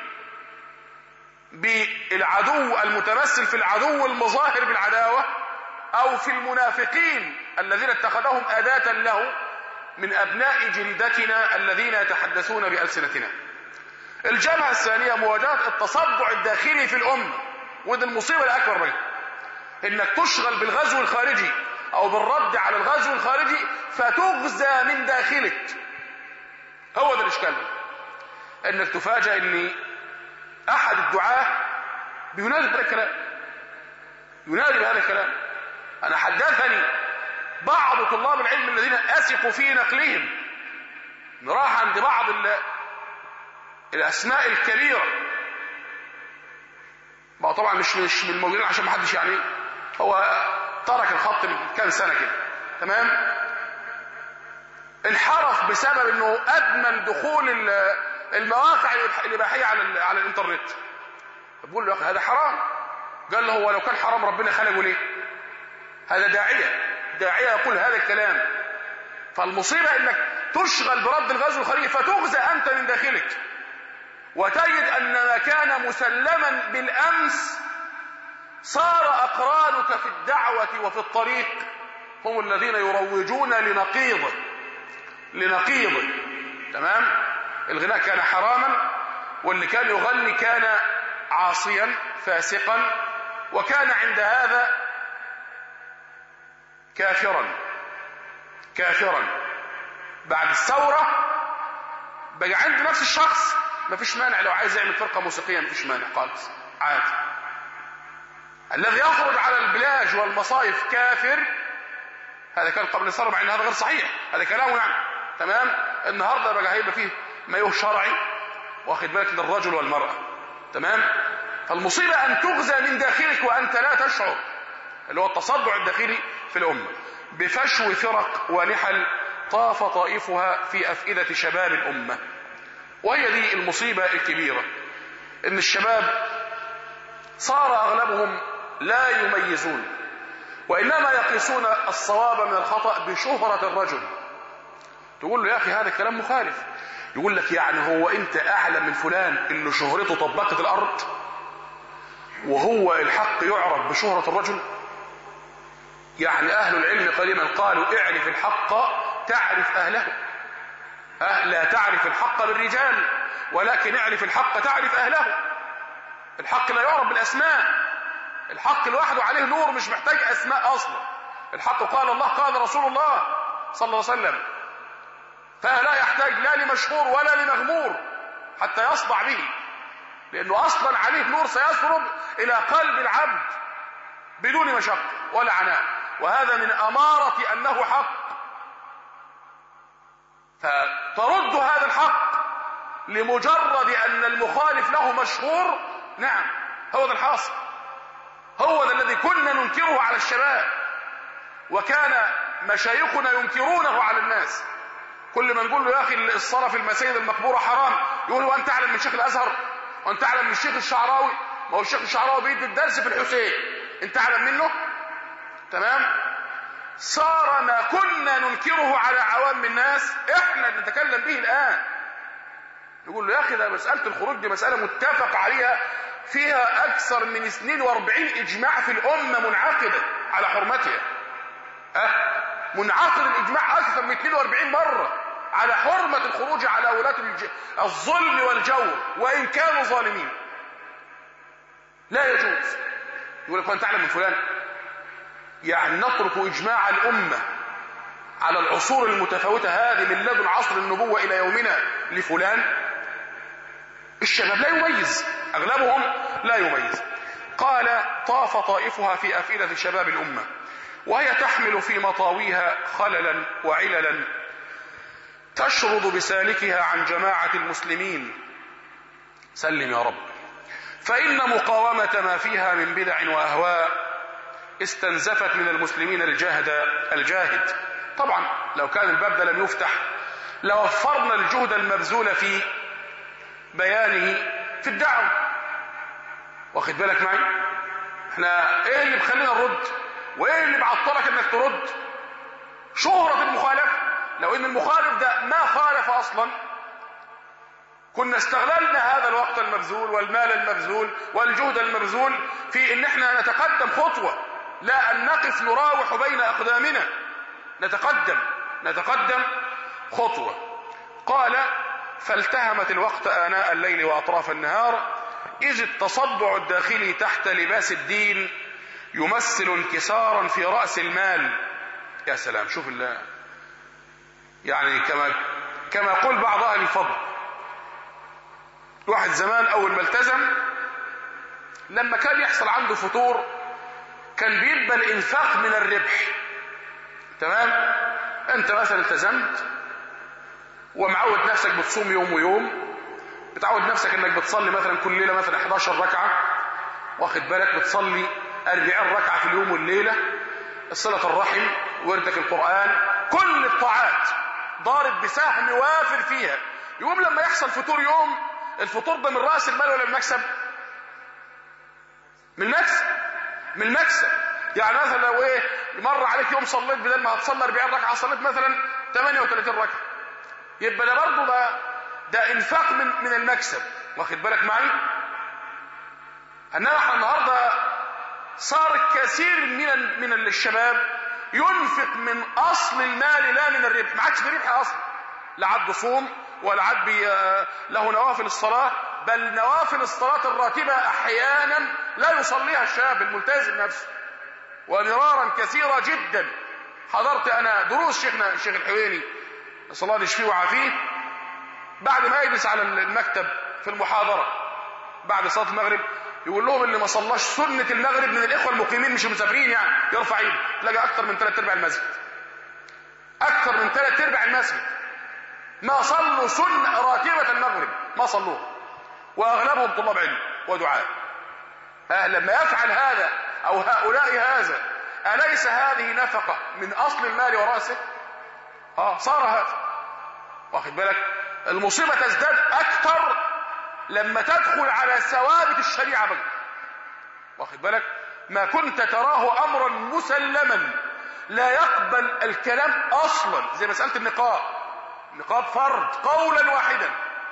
بالعدو المتمثل في العدو المظاهر بالعداوة أو في المنافقين الذين اتخذهم أداة له من أبناء جلدتنا الذين يتحدثون بألسنتنا. الجبهة الثانية مواجهة التصدع الداخلي في الأمة، وده المصيبة الأكبر بقى، إنك تشغل بالغزو الخارجي أو بالرد على الغزو الخارجي فتغزى من داخلك. هو ده الإشكال، إنك تفاجأ إن أحد الدعاة بينادي بهذا الكلام، ينادي بهذا الكلام. أنا حدثني بعض طلاب العلم الذين أثقوا في نقلهم، راح عند بعض الأسماء الكبيرة، بقى طبعا مش مش من الموجودين عشان ما حدش يعني، هو ترك الخط من كام سنة كده، تمام، انحرف بسبب انه ادمن دخول المواقع الاباحيه على على الانترنت. بقول له يا اخي هذا حرام. قال له هو لو كان حرام ربنا خلقه ليه؟ هذا داعيه داعيه يقول هذا الكلام. فالمصيبه انك تشغل برد الغزو الخارجي فتغزى انت من داخلك، وتجد ان ما كان مسلما بالامس صار اقرانك في الدعوه وفي الطريق هم الذين يروجون لنقيضه لنقيضه تمام. الغناء كان حراما، واللي كان يغني كان عاصيا فاسقا، وكان عند هذا كافرا كافرا. بعد الثورة بقى عنده نفس الشخص ما فيش مانع، لو عايز يعمل فرقة موسيقية ما فيش مانع خالص عادي. الذي يخرج على البلاج والمصايف كافر، هذا كان قبل الثورة، مع ان هذا غير صحيح، هذا كلامه يعني تمام. النهارده بقى هيبقى فيه مايوه شرعي واخد بالك للرجل والمرأة، تمام. فالمصيبة ان تغزى من داخلك وانت لا تشعر، اللي هو التصدع الداخلي في الامة بفشو فرق ونحل طاف طائفها في افئدة شباب الامة. وهي دي المصيبة الكبيرة، ان الشباب صار اغلبهم لا يميزون، وانما يقيسون الصواب من الخطأ بشهرة الرجل. تقول له يا اخي هذا كلام مخالف، يقول لك يعني هو انت اعلم من فلان اللي شهرته طبقت الارض، وهو الحق يعرف بشهرة الرجل؟ يعني اهل العلم قديما قالوا اعرف الحق تعرف اهله. أه لا تعرف الحق بالرجال، ولكن اعرف الحق تعرف اهله. الحق لا يعرف بالاسماء، الحق لوحده عليه نور مش محتاج اسماء اصلا. الحق قال الله قال رسول الله صلى الله عليه وسلم، فلا يحتاج لا لمشهور ولا لمغمور حتى يصدع به، لانه اصلا عليه نور سيسرب الى قلب العبد بدون مشقه ولا عناء، وهذا من اماره انه حق. فترد هذا الحق لمجرد ان المخالف له مشهور، نعم هو ذا الحاصل، هو ذا الذي كنا ننكره على الشباب، وكان مشايخنا ينكرونه على الناس. كل ما نقول له يا اخي الصلاه في المساجد المقبوره حرام، يقول له انت اعلم من شيخ الازهر؟ وانت اعلم من الشيخ الشعراوي؟ ما هو الشيخ الشعراوي بيدي الدرس في الحسين، انت اعلم منه؟ تمام. صار ما كنا ننكره على عوام الناس احنا نتكلم به الان. يقول له يا اخي ده مساله الخروج دي مساله متفق عليها، فيها اكثر من اثنين واربعين اجماع في الامه منعقده على حرمتها. ها منعقد الاجماع اكثر من اثنين وأربعين مرة على حرمة الخروج على ولاة الظلم والجور وان كانوا ظالمين. لا يجوز. يقول لك وانت تعلم من فلان، يعني نترك اجماع الامة على العصور المتفاوتة هذه من لدن عصر النبوة الى يومنا لفلان؟ الشباب لا يميز، اغلبهم لا يميز. قال طاف طائفها في افئدة شباب الامة وهي تحمل في مطاويها خللا وعللا تشرد بسالكها عن جماعة المسلمين. سلم يا رب. فإن مقاومة ما فيها من بدع وأهواء استنزفت من المسلمين الجهد الجاهد. طبعا لو كان الباب ده لم يفتح لوفرنا الجهد المبذول في بيانه في الدعوة. واخد بالك معي؟ احنا ايه اللي بخلينا نرد وايه اللي بعطلك انك ترد؟ شهرة المخالفة. لو ان المخالف ده ما خالف اصلا كنا استغللنا هذا الوقت المبذول والمال المبذول والجهد المبذول في ان احنا نتقدم خطوة، لا ان نقف نراوح بين اقدامنا. نتقدم نتقدم خطوة. قال فالتهمت الوقت آناء الليل وأطراف النهار إذ التصدع الداخلي تحت لباس الدين يمثل انكسارا في رأس المال. يا سلام، شوف الله، يعني كما كما يقول بعض أهل الفضل، واحد زمان أول ما التزم لما كان يحصل عنده فتور كان بيبقى الإنفاق من الربح. تمام؟ أنت مثلا التزمت ومعود نفسك بتصوم يوم ويوم، بتعود نفسك انك بتصلي مثلا كل ليله مثلا احد عشر ركعه، واخد بالك، بتصلي أربعين ركعه في اليوم والليله، صله الرحم، وردك القران، كل الطاعات ضارب بسهم وافر فيها. يوم لما يحصل فطور يوم، الفطور ده من راس المال ولا من المكسب؟ من المكسب. من المكسب. يعني مثلا لو ايه مر عليك يوم صليت بدل ما هتصلي أربعين ركعه صليت مثلا ثمانية وثلاثين ركعه، يبقى ده برضه ده ده انفاق من من المكسب. واخد بالك معي؟ انما احنا النهارده صار كثير من من الشباب ينفق من اصل المال لا من الربح. ما عادش ربح اصلا، لا عاد صوم ولا عاد له نوافل الصلاه، بل نوافل الصلاه الراتبه احيانا لا يصليها الشاب الملتزم نفسه، ومرارا كثيرة جدا. حضرت انا دروس شيخنا الشيخ الحويني صلى الله يشفيه ويعافيه، بعد ما يجلس على المكتب في المحاضرة بعد صلاة المغرب يقول لهم اللي ما صلاش سنة المغرب من الاخوة المقيمين مش المسافرين يعني يرفع ايده. تلاقي اكثر من ثلاث ارباع المسجد، اكثر من ثلاث ارباع المسجد ما صلوا سنة راتبة المغرب، ما صلوها، واغلبهم طلاب علم ودعاء. ها لما يفعل هذا او هؤلاء هذا، أليس هذه نفقة من اصل المال ورأسه؟ اه صار هذا. واخد بالك؟ المصيبة تزداد اكثر لما تدخل على ثوابت الشريعة بقى. واخد بالك؟ ما كنت تراه امرا مسلما لا يقبل الكلام اصلا، زي مسألة النقاب. النقاب فرض قولا واحدا.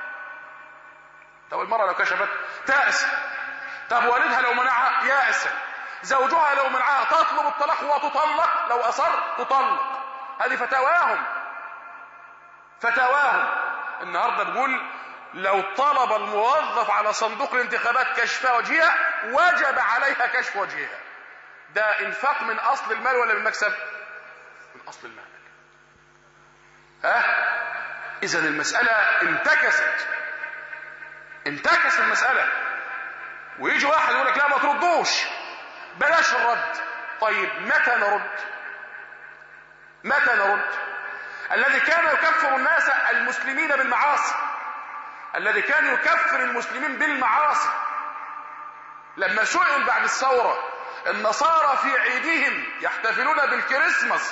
طب المرأة لو كشفت تأس، طب والدها لو منعها يأسا، زوجها لو منعها تطلب الطلاق وتطلق، لو أصر تطلق. هذه فتاواهم فتاواهم النهارده بقول لو طلب الموظف على صندوق الانتخابات كشف وجهها وجب عليها كشف وجهها. ده انفاق من اصل المال ولا من المكسب؟ من اصل المال. ها اذا المسألة انتكست انتكست المسألة. ويجي واحد يقول لك لا ما تردوش، بلاش الرد. طيب متى نرد؟ متى نرد؟ الذي كان يكفر الناس المسلمين بالمعاصي، الذي كان يكفر المسلمين بالمعاصي، لما سئل بعد الثورة النصارى في عيدهم يحتفلون بالكريسماس،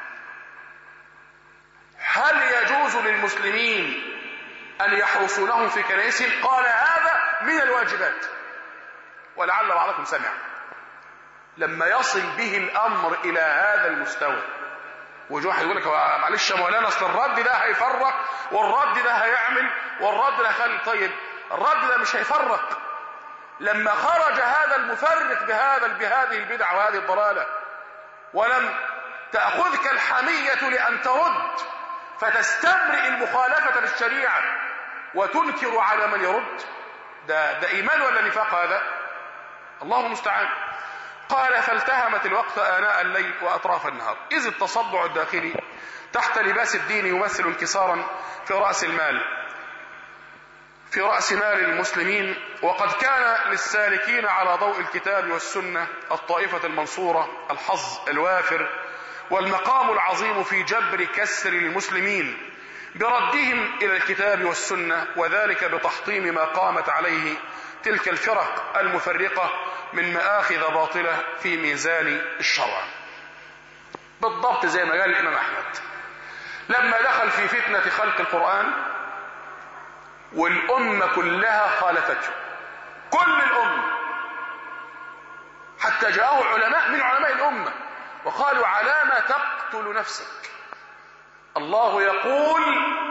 هل يجوز للمسلمين أن يحرسونهم في كنائسهم؟ قال هذا من الواجبات. ولعل بعضكم سمع. لما يصل به الأمر إلى هذا المستوى، ويجي واحد يقول لك معلش يا مولانا اصل الرد ده هيفرق والرد ده هيعمل والرد ده هيخلي. طيب الرد ده مش هيفرق. لما خرج هذا المفرق بهذا بهذه البدع وهذه الضلالة ولم تأخذك الحمية لأن ترد فتستبرئ المخالفة بالشريعة وتنكر على من يرد؟ ده, ده إيمان ولا نفاق هذا؟ الله المستعان. قال فالتهمت الوقت آناء الليل وأطراف النهار، إذ التصدع الداخلي تحت لباس الدين يمثل انكسارا في رأس المال في رأس مال المسلمين، وقد كان للسالكين على ضوء الكتاب والسنة الطائفة المنصورة الحظ الوافر والمقام العظيم في جبر كسر المسلمين بردهم إلى الكتاب والسنة، وذلك بتحطيم ما قامت عليه تلك الفرق المفرقة من مآخذ باطلة في ميزان الشرع. بالضبط زي ما قال الإمام أحمد لما دخل في فتنة خلق القرآن والأمة كلها خالفته، كل الأمة، حتى جاءه علماء من علماء الأمة وقالوا على ما تقتل نفسك؟ الله يقول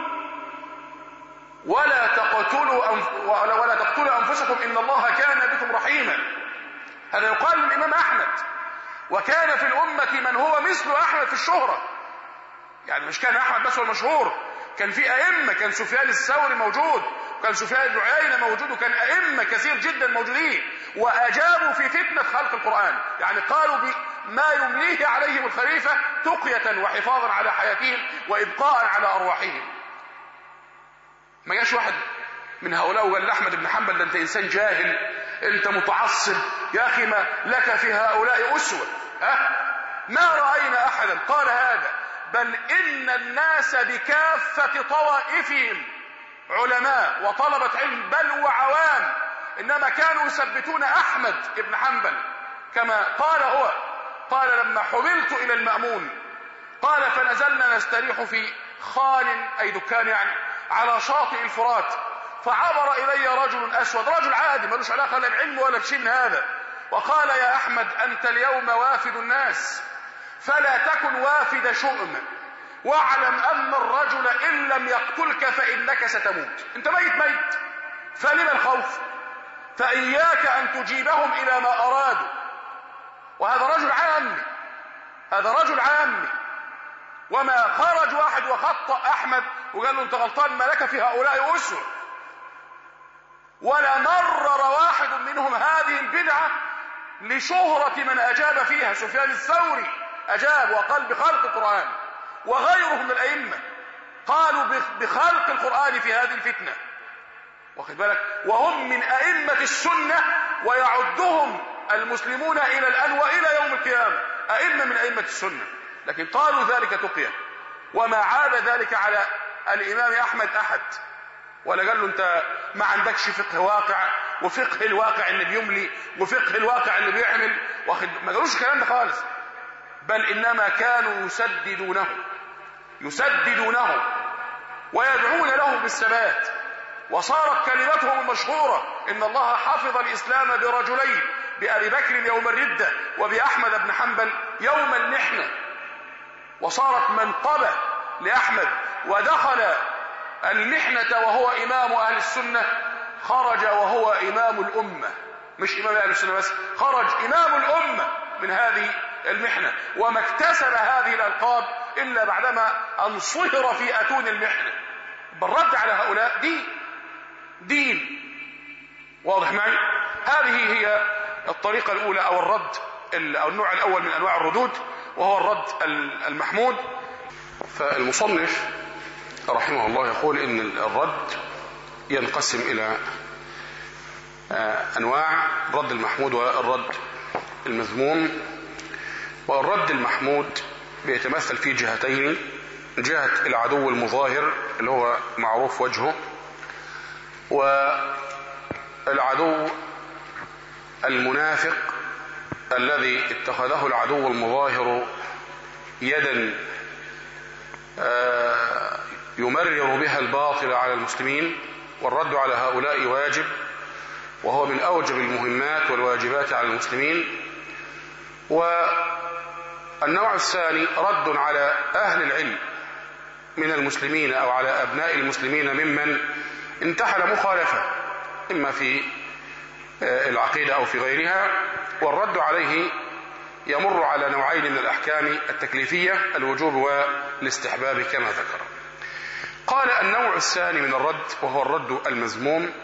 ولا تقتلوا أنف... ولا تقتلوا أنفسكم إن الله كان بكم رحيما. هذا يقال للإمام أحمد، وكان في الأمة من هو مثل أحمد في الشهرة، يعني مش كان أحمد بس هو المشهور، كان في أئمة، كان سفيان الثوري موجود، وكان سفيان بن عيينة موجود، وكان أئمة كثير جدا موجودين وأجابوا في فتنة خلق القرآن، يعني قالوا بما يمليه عليهم الخليفة تقية وحفاظا على حياتهم وإبقاء على أرواحهم. ما جاش واحد من هؤلاء وقال لأحمد بن حنبل ده أنت إنسان جاهل، أنت متعصب، يا أخي ما لك في هؤلاء أسوة. ها؟ ما رأينا أحدا قال هذا، بل إن الناس بكافة طوائفهم علماء وطلبة علم بل وعوام، إنما كانوا يثبتون أحمد بن حنبل كما قال هو، قال لما حملت إلى المأمون قال فنزلنا نستريح في خان أي دكان يعني على شاطئ الفرات، فعبر إلي رجل أسود، رجل عادي ملوش علاقة لا بعلم ولا بشيء من هذا، وقال يا أحمد أنت اليوم وافد الناس فلا تكن وافد شؤم، واعلم أن الرجل إن لم يقتلك فإنك ستموت، أنت ميت ميت، فلما الخوف؟ فإياك أن تجيبهم إلى ما أرادوا. وهذا رجل عامي، هذا رجل عامي، وما خرج واحد وخطأ أحمد وقال له أنت غلطان ما لك في هؤلاء أسوة، ولا مرر واحد منهم هذه البدعة لشهرة من أجاب فيها. سفيان الثوري أجاب وقال بخلق القرآن، وغيرهم من الأئمة قالوا بخلق القرآن في هذه الفتنة، واخد بالك، وهم من أئمة السنة ويعدهم المسلمون إلى الآن وإلى يوم القيامة أئمة من أئمة السنة، لكن قالوا ذلك تقية، وما عاب ذلك على الإمام أحمد أحد، ولا قال له أنت ما عندكش فقه واقع، وفقه الواقع اللي بيملي، وفقه الواقع اللي بيعمل، واخد، ما قالوش الكلام ده خالص، بل إنما كانوا يسددونه يسددونه ويدعون له بالثبات، وصارت كلمتهم المشهورة إن الله حفظ الإسلام برجلين، بأبي بكر يوم الردة وبأحمد بن حنبل يوم المحنة، وصارت منقبة لأحمد، ودخل المحنة وهو إمام أهل السنة، خرج وهو إمام الأمة، مش إمام أهل السنة بس، خرج إمام الأمة من هذه المحنة، وما اكتسب هذه الألقاب إلا بعدما انصهر في أتون المحنة. بالرد على هؤلاء دين دين واضح معي؟ هذه هي الطريقة الأولى أو الرد أو النوع الأول من أنواع الردود، وهو الرد المحمود. فالمصنف رحمه الله يقول إن الرد ينقسم إلى أنواع، الرد المحمود والرد المذموم. والرد المحمود بيتمثل في جهتين، جهة العدو المظاهر اللي هو معروف وجهه، والعدو المنافق الذي اتخذه العدو المظاهر يدا يمرر بها الباطل على المسلمين، والرد على هؤلاء واجب، وهو من أوجب المهمات والواجبات على المسلمين. والنوع الثاني رد على أهل العلم من المسلمين أو على أبناء المسلمين ممن انتحل مخالفة إما في العقيدة أو في غيرها، والرد عليه يمر على نوعين من الأحكام التكليفية، الوجوب والاستحباب كما ذكر. قال النوع الثاني من الرد وهو الرد المذموم.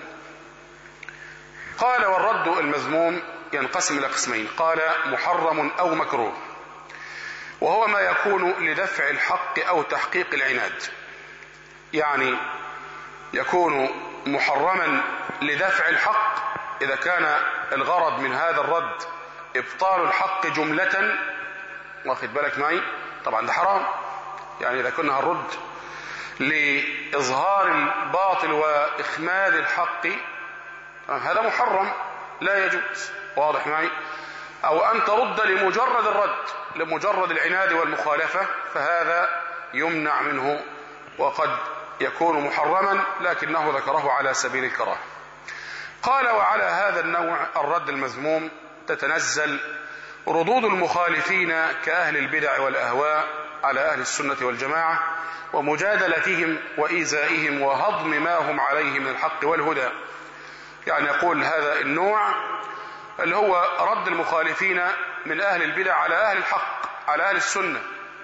قال والرد المذموم ينقسم إلى قسمين. قال محرم أو مكروه، وهو ما يكون لدفع الحق أو تحقيق العناد، يعني يكون محرما لدفع الحق إذا كان الغرض من هذا الرد إبطال الحق جملة، واخد بالك معي؟ طبعا ده حرام، يعني إذا كنا هنرد لإظهار الباطل وإخماد الحق هذا محرم لا يجوز، واضح معي؟ أو أن ترد لمجرد الرد لمجرد العناد والمخالفة فهذا يمنع منه، وقد يكون محرما لكنه ذكره على سبيل الكراهة. قال وعلى هذا النوع الرد المذموم تتنزل ردود المخالفين كأهل البدع والأهواء على أهل السنة والجماعة، ومجادلتهم وإيذائهم وهضم ما هم عليه من الحق والهدى. يعني يقول هذا النوع اللي هو رد المخالفين من أهل البدع على أهل الحق على أهل السنة.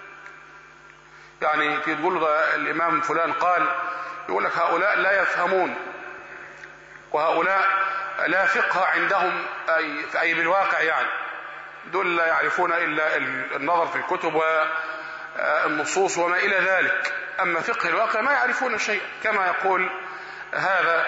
يعني تقول الإمام فلان قال، يقول لك هؤلاء لا يفهمون، وهؤلاء لا فقه عندهم أي, أي بالواقع، يعني دول لا يعرفون إلا النظر في الكتب والنصوص وما إلى ذلك، أما فقه الواقع ما يعرفون شيء. كما يقول هذا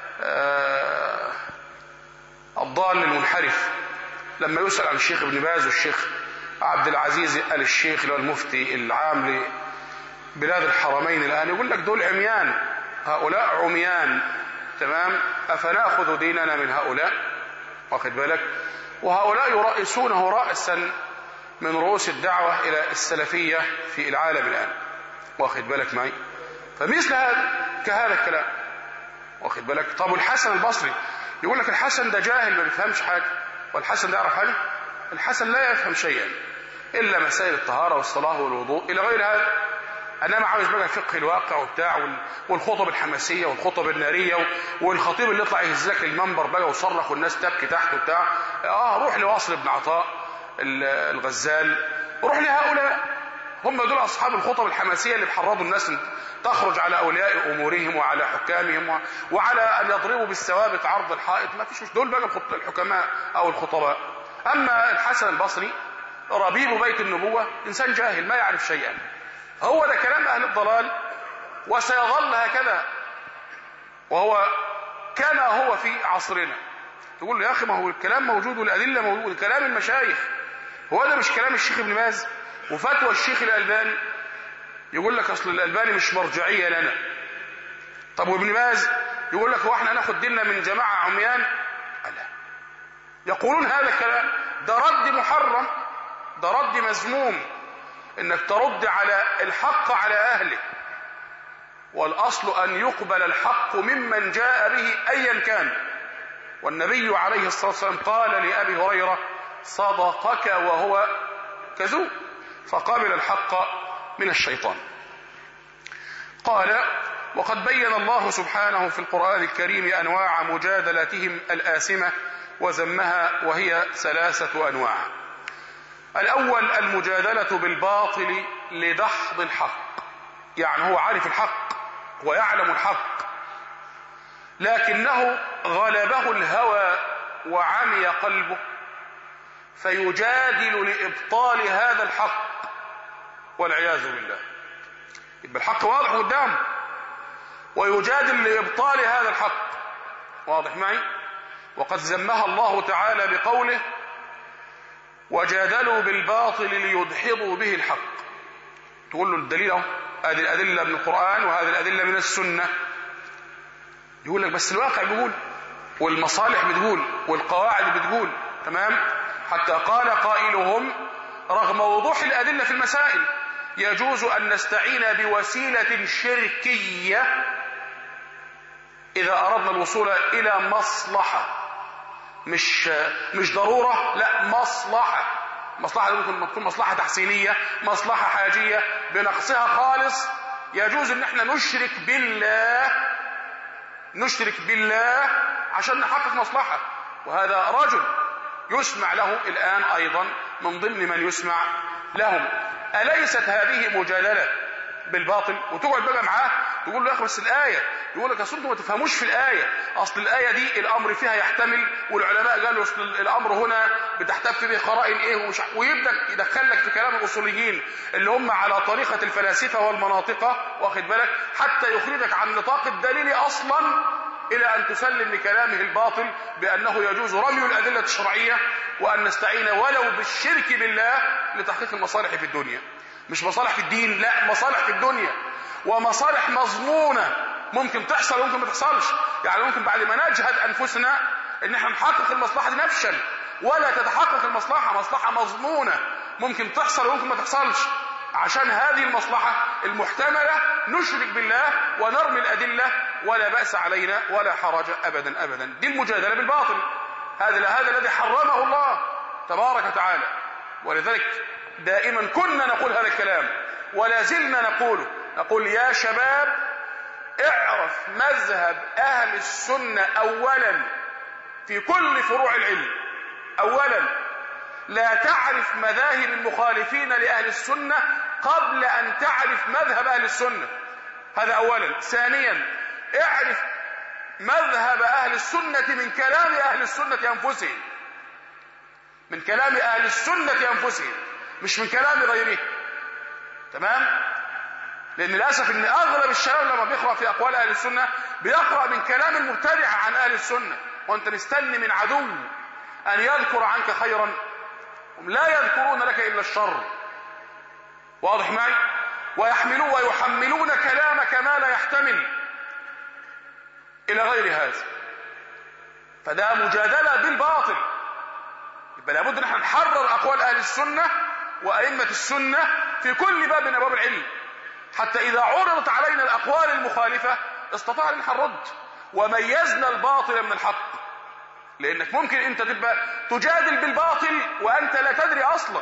الضال المنحرف لما يسأل عن الشيخ ابن باز والشيخ عبد العزيز آل الشيخ اللي هو المفتي العام لبلاد الحرمين الآن، يقول لك دول عميان، هؤلاء عميان، تمام؟ أفنأخذ ديننا من هؤلاء؟ واخد بالك؟ وهؤلاء يرئيسونه رأسا من رؤوس الدعوة إلى السلفية في العالم الآن، واخد بالك معي؟ فمثل هذا كهذا الكلام، واخد بالك؟ طب الحسن البصري يقول لك الحسن ده جاهل ما بيفهمش حاجة، والحسن ده يعرف حاجة؟ الحسن لا يفهم شيئا إلا مسائل الطهارة والصلاة والوضوء إلى غير هذا. أنا عاوز بقى فقه الواقع وبتاع والخطب الحماسية والخطب النارية والخطيب اللي يطلع يهز لك المنبر بقى وصرخ والناس تبكي تحت وبتاع. آه روح لواصل بن عطاء الغزال، روح لهؤلاء، هم دول أصحاب الخطب الحماسية اللي بيحرضوا الناس تخرج على أولياء أمورهم وعلى حكامهم وعلى أن يضربوا بالثوابت عرض الحائط. ما فيش، دول بقى الحكماء أو الخطباء. أما الحسن البصري ربيب بيت النبوة إنسان جاهل ما يعرف شيئا. هو ده كلام أهل الضلال وسيظل هكذا، وهو كان هو في عصرنا. تقول له يا أخي ما هو الكلام موجود والأدلة موجود، كلام المشايخ، هو ده مش كلام الشيخ ابن باز وفتوى الشيخ الألباني؟ يقول لك أصل الألباني مش مرجعية لنا. طب وابن باز يقول لك هو احنا ناخد ديننا من جماعة عميان؟ ألا يقولون هذا الكلام، ده رد محرم، ده رد مذموم، انك ترد على الحق على اهله، والاصل ان يقبل الحق ممن جاء به ايا كان. والنبي عليه الصلاة والسلام قال لأبي هريرة صدقك وهو كذوب، فقابل الحق من الشيطان. قال وقد بين الله سبحانه في القرآن الكريم أنواع مجادلتهم الآثمة وذمها، وهي ثلاثة أنواع. الأول المجادلة بالباطل لدحض الحق، يعني هو عارف الحق ويعلم الحق لكنه غلبه الهوى وعمي قلبه فيجادل لإبطال هذا الحق والعياذ بالله. يبقى الحق واضح قدامه ويجادل لإبطال هذا الحق، واضح معي؟ وقد ذمها الله تعالى بقوله وجادلوا بالباطل ليدحضوا به الحق. تقول له الدليل اهو، هذه الأدلة من القرآن وهذه الأدلة من السنة. يقول لك بس الواقع بيقول والمصالح بتقول والقواعد بتقول، تمام؟ حتى قال قائلهم رغم وضوح الأدلة في المسائل يجوز أن نستعين بوسيلة شركية إذا أردنا الوصول إلى مصلحة، مش مش ضرورة، لا مصلحة. مصلحة ممكن تكون مصلحة تحسينية، مصلحة حاجية بنقصها خالص. يجوز ان احنا نشرك بالله نشرك بالله عشان نحقق مصلحة، وهذا رجل يسمع له الآن أيضا من ضمن من يسمع لهم. أليست هذه مجادلة بالباطل؟ وتقعد بقى معاه تقول له يا اخي بس الآية، يقول لك اصل انتم ما تفهموش في الآية، اصل الآية دي الامر فيها يحتمل، والعلماء قالوا اصل الامر هنا بتحتف به قرائن ايه ومش، ويبدا يدخل لك في كلام الاصوليين اللي هم على طريقة الفلاسفة والمناطقة، واخد بالك، حتى يخرجك عن نطاق الدليل اصلا الى ان تسلم لكلامه الباطل بانه يجوز رمي الادلة الشرعية وان نستعين ولو بالشرك بالله لتحقيق المصالح في الدنيا. مش مصالح في الدين، لا، مصالح في الدنيا، ومصالح مضمونة ممكن تحصل وممكن ما تحصلش. يعني ممكن بعد ما نجهد انفسنا ان احنا نحقق المصلحة دي نفشل، ولا تتحقق المصلحة، مصلحة مضمونة ممكن تحصل وممكن ما تحصلش. عشان هذه المصلحة المحتملة نشرك بالله ونرمي الأدلة ولا بأس علينا ولا حرج أبدا أبدا. دي المجادلة بالباطل، هذا هذا الذي حرمه الله تبارك وتعالى. ولذلك دائما كنا نقول هذا الكلام ولا زلنا نقوله، نقول يا شباب اعرف مذهب أهل السنة أولا في كل فروع العلم. أولا لا تعرف مذاهب المخالفين لأهل السنة قبل أن تعرف مذهب أهل السنة، هذا أولا. ثانيا اعرف مذهب أهل السنة من كلام أهل السنة أنفسهم، من كلام أهل السنة أنفسهم، مش من كلام غيره. تمام؟ لأن للأسف إن أغلب الشباب لما بيقرأ في أقوال أهل السنة بيقرأ من كلام المبتدع عن أهل السنة، وأنت مستني من عدو أن يذكر عنك خيرا، هم لا يذكرون لك إلا الشر. واضح معي؟ ويحملون ويحملون كلامك ما لا يحتمل إلى غير هذا. فده مجادلة بالباطل. يبقى لابد ان احنا نحرر أقوال أهل السنة وأئمة السنة في كل باب من أبواب العلم، حتى إذا عرضت علينا الأقوال المخالفة استطاع ان نرد وميزنا الباطل من الحق. لأنك ممكن أنت تبقى تجادل بالباطل وأنت لا تدري أصلا،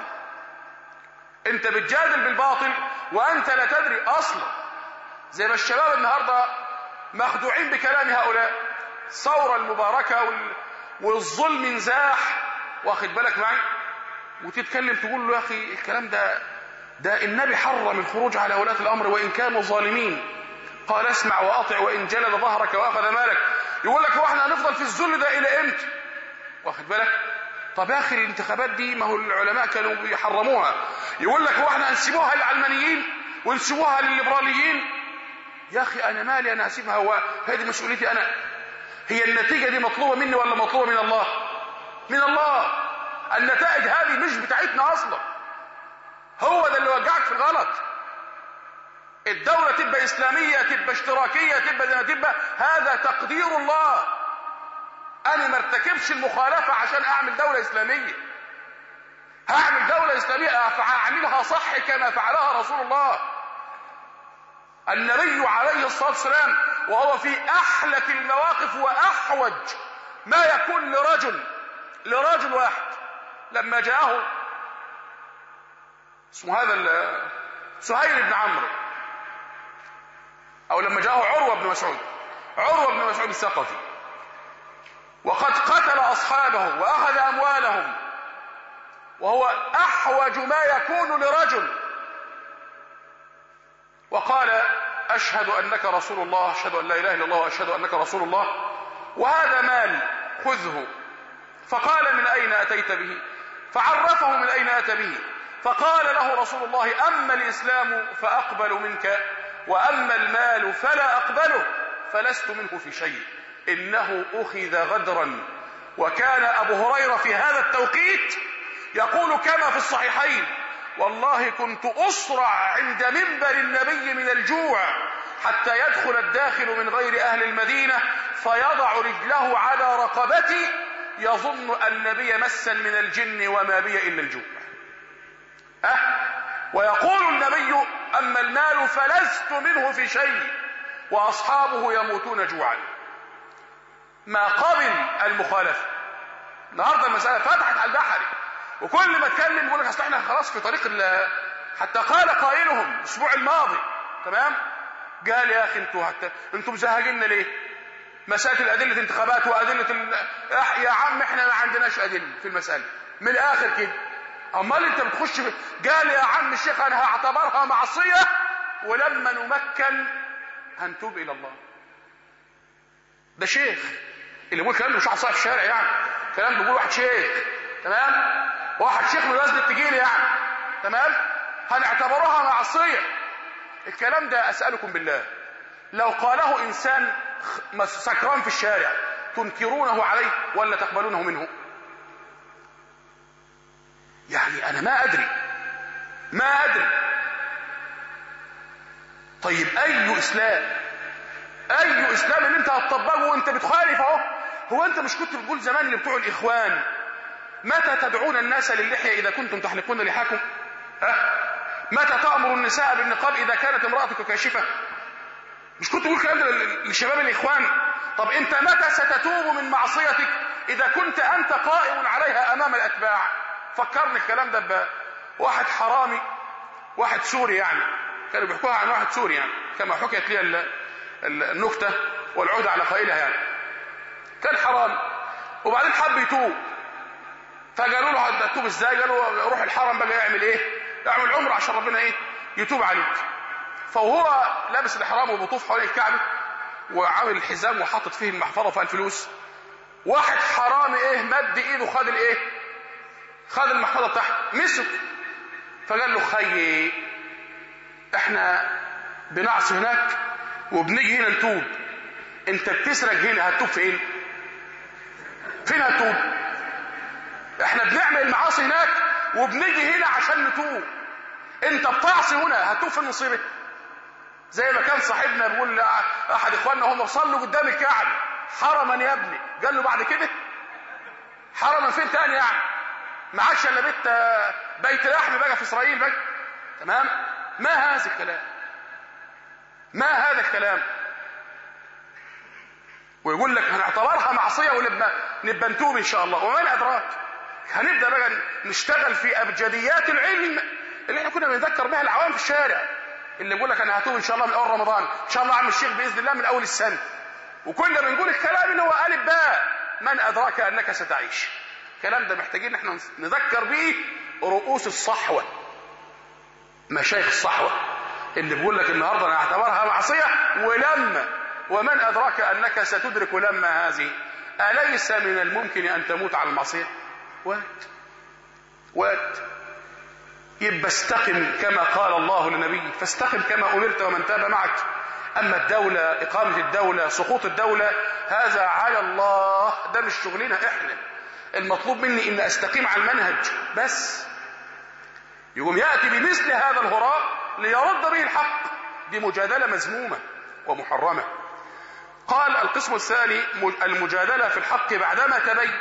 أنت بتجادل بالباطل وأنت لا تدري أصلا. زي ما الشباب النهاردة مخدوعين بكلام هؤلاء، الثورة المباركة والظلم انزاح، واخد بالك معي، وتتكلم تقول له يا أخي الكلام ده ده النبي حرم الخروج على ولاة الأمر وإن كانوا ظالمين، قال اسمع وأطع وإن جلد ظهرك وأخذ مالك. يقول لك هو احنا هنفضل في الذل ده إلى إمتى؟ واخد بالك؟ طب يا أخي الانتخابات دي ما هو العلماء كانوا بيحرموها. يقول لك هو احنا هنسيبوها للعلمانيين ونسيبوها للليبراليين؟ يا أخي أنا مالي، أنا هسيبها، هو هذه مسؤوليتي أنا؟ هي النتيجة دي مطلوبة مني ولا مطلوبة من الله؟ من الله. النتائج هذه مش بتاعتنا أصلا، هو ده اللي وجعك في الغلط. الدولة تبقى إسلامية، تبقى اشتراكية، تبقى زي ما تبقى، هذا تقدير الله. أنا ما ارتكبش المخالفة عشان أعمل دولة إسلامية، هعمل دولة إسلامية أعملها صح كما فعلها رسول الله النبي عليه الصلاة والسلام، وهو في أحلك المواقف وأحوج ما يكون لرجل لرجل واحد. لما جاءه اسمه هذا سهيل بن عمرو، أو لما جاءه عروة بن مسعود، عروة بن مسعود الثقفي، وقد قتل أصحابه وأخذ أموالهم، وهو أحوج ما يكون لرجل، وقال أشهد أنك رسول الله، أشهد أن لا إله إلا الله وأشهد أنك رسول الله، وهذا مال خذه. فقال من أين أتيت به؟ فعرفه من أين أتى به، فقال له رسول الله أما الإسلام فأقبل منك، وأما المال فلا أقبله، فلست منه في شيء، إنه أخذ غدرا. وكان أبو هريرة في هذا التوقيت يقول كما في الصحيحين: والله كنت أسرع عند منبر النبي من الجوع حتى يدخل الداخل من غير أهل المدينة فيضع رجله على رقبتي يظن النبي مسا من الجن وما بي إلا الجوع. أه؟ ويقول النبي أما المال فلست منه في شيء، وأصحابه يموتون جوعا. ما قبل المخالفة. النهارده المسألة فتحت على البحري، وكل ما اتكلم يقول لك اصل احنا خلاص في طريق ال حتى قال قائلهم الاسبوع الماضي، تمام، قال يا اخي انتوا حتى انتوا مزهقيننا ليه؟ مسائل ادله انتخابات وادله ال... يا عم احنا ما عندناش ادله في المساله، من الاخر كده امال انت بتخش قال يا عم الشيخ انا هعتبرها معصية ولما نمكن هنتوب الى الله. ده شيخ اللي بيقول كلام مش عصايه في الشارع يعني، كلام بيقول واحد شيخ، تمام، واحد شيخ من وزن التقيل يعني، تمام، هنعتبرها معصية. الكلام ده اسألكم بالله لو قاله انسان سكران في الشارع تنكرونه عليه ولا تقبلونه منه؟ يعني انا ما ادري ما ادري طيب اي اسلام اي اسلام اللي انت هتطبقه وانت بتخالف اهو؟ هو انت مش كنت بتقول زمان اللي بتوع الاخوان متى تدعون الناس للحية اذا كنتم تحلقون لحاكم؟ ها؟ متى تأمر النساء بالنقاب اذا كانت امرأتك كاشفة؟ مش كنت بتقول الكلام ده لشباب الاخوان؟ طب انت متى ستتوب من معصيتك اذا كنت انت قائم عليها امام الاتباع؟ فكرني الكلام ده بواحد حرامي، واحد سوري يعني، كانوا بيحكوها عن واحد سوري يعني كما حكيت لي النكتة والعودة على قائلها يعني. كان حرام وبعدين حب يتوب، فقالوا له هتتوب ازاي؟ قالوا روح الحرم بقى يعمل ايه؟ يعمل عمره عشان ربنا ايه؟ يتوب عليك. فهو لابس الاحرام وبيطوف حوالين الكعبة وعامل الحزام وحاطط فيه المحفظة وفيها الفلوس، واحد حرامي ايه مد ايده خد الايه؟ خد المحفظة بتاعته مسك، فقال له خي احنا بنعصي هناك وبنيجي هنا نتوب، انت بتسرق هنا هتتوب فين؟ فين هتتوب؟ احنا بنعمل المعاصي هناك وبنيجي هنا عشان نتوب، انت بتعصي هنا هتتوب في المصيبة. زي ما كان صاحبنا بيقول احد اخواننا هم صلوا قدام الكعبة حرما يا ابني، قال له بعد كده حرما فين تاني يعني؟ ما عادش الا بيت بيت لحم بقى في اسرائيل بقى، تمام؟ ما هذا الكلام؟ ما هذا الكلام؟ ويقول لك هنعتبرها معصيه ونبقى نبقى نتوب ان شاء الله، ومن ادراك؟ هنبدا بقى نشتغل في ابجديات العلم اللي احنا كنا بنذكر بها العوام في الشارع، اللي يقول لك انا هتوب ان شاء الله من اول رمضان، ان شاء الله عم الشيخ باذن الله من اول السنه، وكنا بنقول الكلام اللي هو الف باء من ادراك انك ستعيش. الكلام ده محتاجين احنا نذكر به رؤوس الصحوه، مشايخ الصحوه اللي بيقول لك النهارده انا اعتبرها معصيه ولما، ومن ادراك انك ستدرك لما هذه، اليس من الممكن ان تموت على المعصيه؟ وات وات يبقى استقم كما قال الله لنبيه، فاستقم كما امرت ومن تاب معك. اما الدوله، اقامه الدوله، سقوط الدوله، هذا على الله، ده مش شغلنا احنا. المطلوب مني ان استقيم على المنهج بس. يقوم ياتي بمثل هذا الهراء ليرد به الحق، دي مجادله مذمومه ومحرمه. قال القسم الثاني المجادله في الحق بعدما تبين،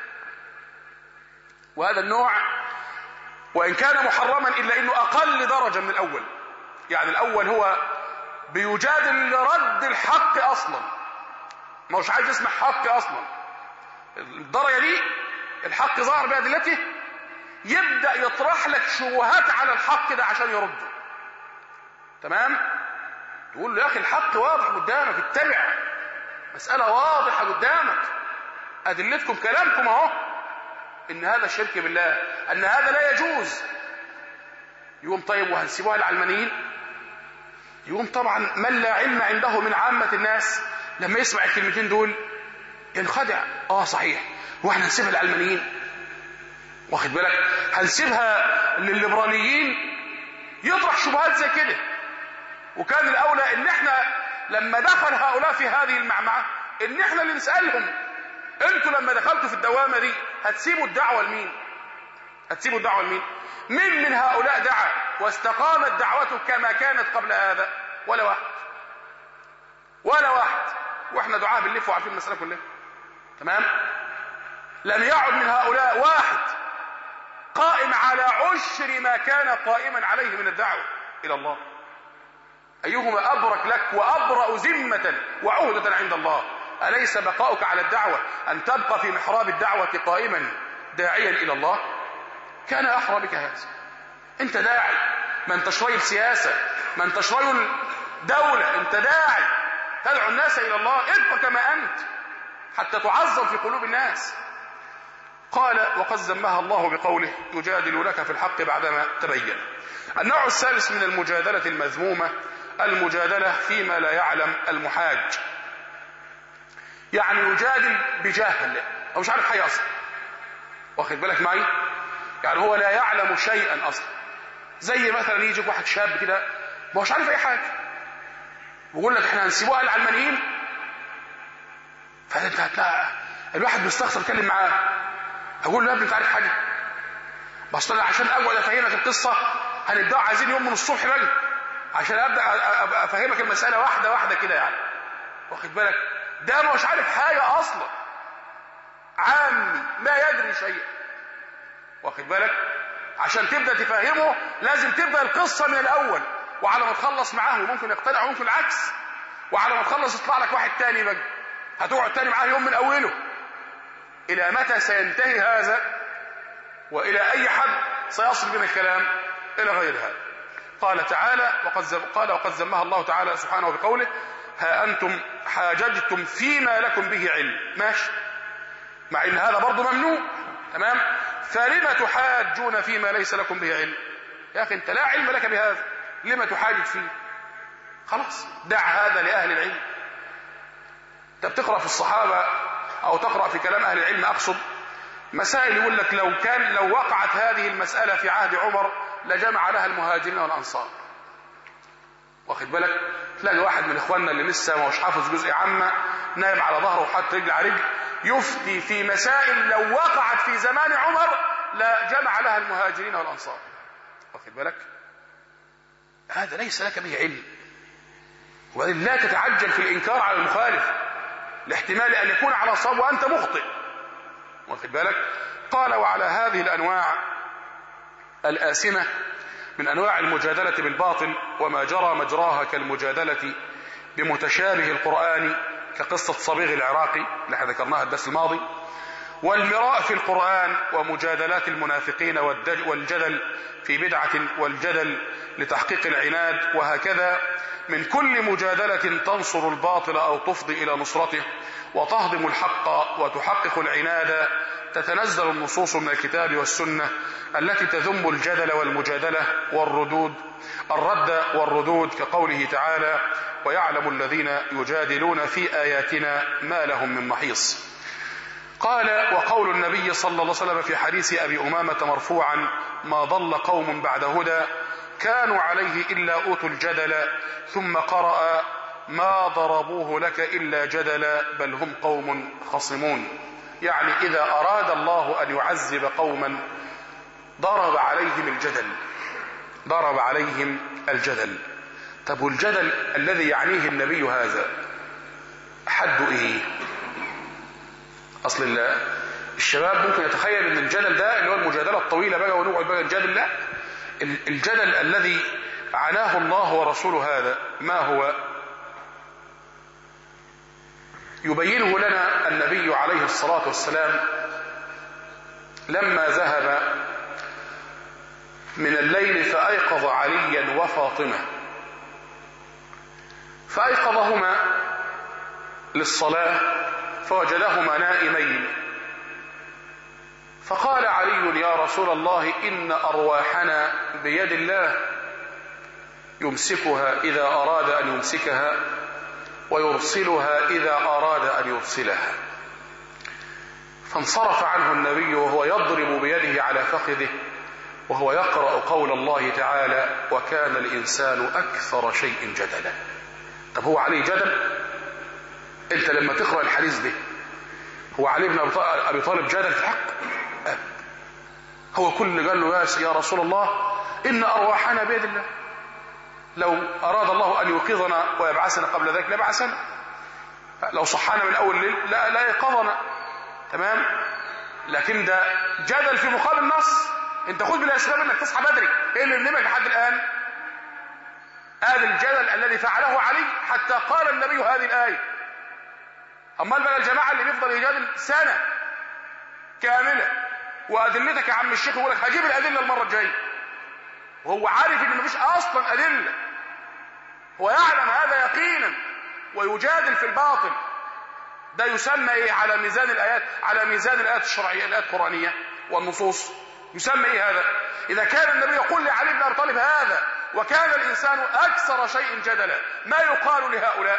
وهذا النوع وان كان محرما الا انه اقل درجه من الاول. يعني الاول هو بيجادل لرد الحق اصلا، ما هوش عايز يسمع حق اصلا. الدرجه دي الحق ظهر بادلته، يبدا يطرح لك شبهات على الحق ده عشان يرده، تمام؟ تقول له يا اخي الحق واضح قدامك، اتبع، مساله واضحه قدامك، ادلتكم كلامكم اهو ان هذا الشرك بالله، ان هذا لا يجوز. يقوم طيب وهنسيبوها للعلمانيين؟ يقوم طبعا من لا علم عنده من عامه الناس لما يسمع الكلمتين دول ينخدع. اه صحيح، واحنا هنسيبها للعلمانيين؟ واخد بالك؟ هنسيبها للليبراليين؟ يطرح شبهات زي كده. وكان الاولى ان احنا لما دخل هؤلاء في هذه المعمعه ان احنا اللي نسالهم، انتوا لما دخلتوا في الدوامه دي هتسيبوا الدعوه لمين؟ هتسيبوا الدعوه لمين؟ من من هؤلاء دعا واستقامت دعوته كما كانت قبل هذا؟ ولا واحد، ولا واحد. واحنا دعاء بنلف وعارفين المساله كلها، تمام؟ لم يعد من هؤلاء واحد قائم على عشر ما كان قائما عليه من الدعوه الى الله. ايهما ابرك لك وابرأ ذمه وعهده عند الله؟ أليس بقاؤك على الدعوة أن تبقى في محراب الدعوة قائما داعيا إلى الله؟ كان أحرى بك هذا. أنت داعي، ما أنتش راجل سياسة، ما أنتش راجل دولة، أنت داعي تدعو الناس إلى الله. ابقى كما أنت حتى تعظم في قلوب الناس. قال وقد ذمها الله بقوله يجادلونك في الحق بعدما تبين. النوع الثالث من المجادلة المذمومة المجادلة فيما لا يعلم المحاج، يعني يجادل بجهل او مش عارف حاجة اصلا، واخد بالك معي؟ يعني هو لا يعلم شيئا اصلا. زي مثلا يجي واحد شاب كده ما هوش عارف اي حاجة ويقول لك احنا هنسيبوها العلمانيين، فانت هتلاقي الواحد بيستخسر يتكلم معاه، اقول له يا ابني انت عارف حاجه؟ بس انا عشان اقعد افهمك القصه هنبدا عايزين يوم من الصبح بقى عشان ابدا افهمك المساله واحده واحده كده يعني، واخد بالك؟ ده مش عارف حاجه اصلا، عامي ما يدري شيئا، واخد بالك؟ عشان تبدا تفهمه لازم تبدا القصه من الاول، وعلى ما تخلص معاه ممكن يقتنع وممكن العكس، وعلى ما تخلص يطلع لك واحد تاني بقى هتقعد تاني معاه يوم من اوله. الى متى سينتهي هذا؟ والى اي حد سيصل بنا الكلام؟ الى غير هذا. قال تعالى وقد زم... قال وقد ذمها الله تعالى سبحانه بقوله ها انتم حاججتم فيما لكم به علم. ماشي، مع ان هذا برضه ممنوع، تمام؟ فلم تحاجون فيما ليس لكم به علم؟ يا اخي انت لا علم لك بهذا، لما تحاجج فيه؟ خلاص دع هذا لاهل العلم. انت بتقرا في الصحابه او تقرا في كلام اهل العلم، اقصد مسائل يقول لك لو كان لو وقعت هذه المساله في عهد عمر لجمع لها المهاجرين والانصار، واخد بالك؟ تلاقي واحد من اخواننا اللي لسه ما هوش حافظ جزء عامه نايم على ظهره وحاطط رجل على رجل يفتي في مسائل لو وقعت في زمان عمر لجمع لها المهاجرين والانصار، واخد بالك؟ هذا ليس لك به علم، وبعدين لا تتعجل في الانكار على المخالف لاحتمال ان يكون على صواب وانت مخطئ، واخد بالك؟ قال وعلى هذه الانواع الآثمة من انواع المجادلة بالباطل وما جرى مجراها كالمجادلة بمتشابه القرآن كقصة صبيغ العراقي اللي احنا ذكرناها الدرس الماضي، والمراء في القرآن ومجادلات المنافقين والجدل في بدعة والجدل لتحقيق العناد، وهكذا من كل مجادلة تنصر الباطل أو تفضي إلى نصرته وتهضم الحق وتحقق العناد. تتنزل النصوص من الكتاب والسنة التي تذم الجدل والمجادلة والردود الرد والردود كقوله تعالى ويعلم الذين يجادلون في آياتنا ما لهم من محيص. قال وقول النبي صلى الله عليه وسلم في حديث أبي أمامة مرفوعا ما ضل قوم بعد هدى كانوا عليه إلا أوتوا الجدل ثم قرأ ما ضربوه لك إلا جدلا بل هم قوم خصمون. يعني إذا أراد الله أن يعذب قوما ضرب عليهم الجدل ضرب عليهم الجدل. طب والجدل الذي يعنيه النبي هذا حد إيه؟ أصل الشباب ممكن يتخيل أن الجدل ده اللي هو المجادلة الطويلة بقى ونقعد بقى الجدل، لا، الجدل الذي عناه الله ورسوله هذا ما هو؟ يبينه لنا النبي عليه الصلاة والسلام لما ذهب من الليل فأيقظ عليا وفاطمة، فأيقظهما للصلاة فوجدهما نائمين، فقال علي يا رسول الله إن أرواحنا بيد الله يمسكها إذا أراد أن يمسكها ويرسلها إذا أراد أن يرسلها. فانصرف عنه النبي وهو يضرب بيده على فخذه وهو يقرأ قول الله تعالى وكان الإنسان أكثر شيء جدلا. طب هو عليه جدل؟ انت لما تقرأ الحديث ده هو علي بن أبي طالب جدل في حق؟ هو كل قال له يا رسول الله إن أرواحنا بيد الله، لو أراد الله أن يوقظنا ويبعثنا قبل ذلك لبعثنا، لو صحانا من أول الليل لا لا يقظنا، تمام؟ لكن ده جدل في مقابل النص. انت خذ بالأسباب انك تصحى بدري، ايه اللي نمك لحد الآن؟ هذا الجدل الذي فعله علي حتى قال النبي هذه الآية. أمال بقى الجماعة اللي بيفضل يجادل سنة كاملة وأدلتك يا عم الشيخ يقول لك هجيب الأدلة المرة الجاية، وهو عارف ان مفيش اصلا ادله، هو يعلم هذا يقينا ويجادل في الباطل. ده يسمى ايه على ميزان الايات، على ميزان الايات الشرعيه، الايات القرانيه والنصوص، يسمى ايه هذا؟ اذا كان النبي يقول لعلي بن ابي طالب هذا وكان الانسان اكثر شيء جدلا، ما يقال لهؤلاء؟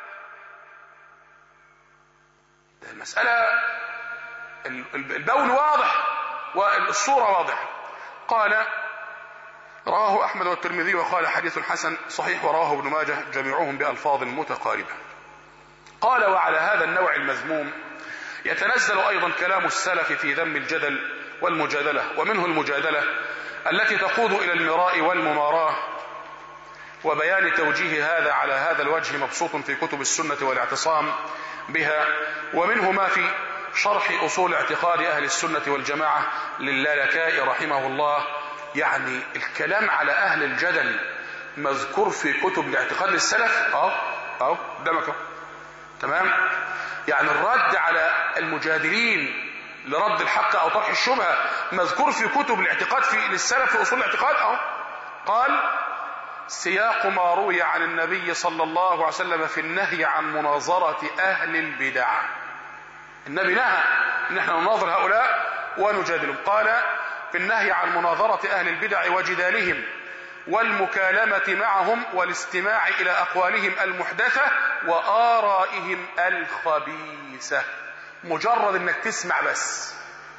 ده المساله البول واضح والصوره واضحه. قال رواه احمد والترمذي وقال حديث حسن صحيح، ورواه ابن ماجه جميعهم بألفاظ متقاربة. قال وعلى هذا النوع المذموم يتنزل ايضا كلام السلف في ذم الجدل والمجادلة، ومنه المجادلة التي تقود الى المراء والمماراة، وبيان توجيه هذا على هذا الوجه مبسوط في كتب السنة والاعتصام بها، ومنه ما في شرح اصول اعتقاد اهل السنة والجماعة للالكائي رحمه الله. يعني الكلام على اهل الجدل مذكور في كتب الاعتقاد للسلف، اهو اهو قدامك، تمام؟ يعني الرد على المجادلين لرد الحق او طرح الشبهه مذكور في كتب الاعتقاد في للسلف في اصول الاعتقاد، اهو. قال سياق ما روي عن النبي صلى الله عليه وسلم في النهي عن مناظرة اهل البدع. النبي نهى ان احنا نناظر هؤلاء ونجادلهم. قال في النهي عن مناظرة اهل البدع وجدالهم والمكالمة معهم والاستماع الى اقوالهم المحدثة وآرائهم الخبيثة. مجرد انك تسمع بس،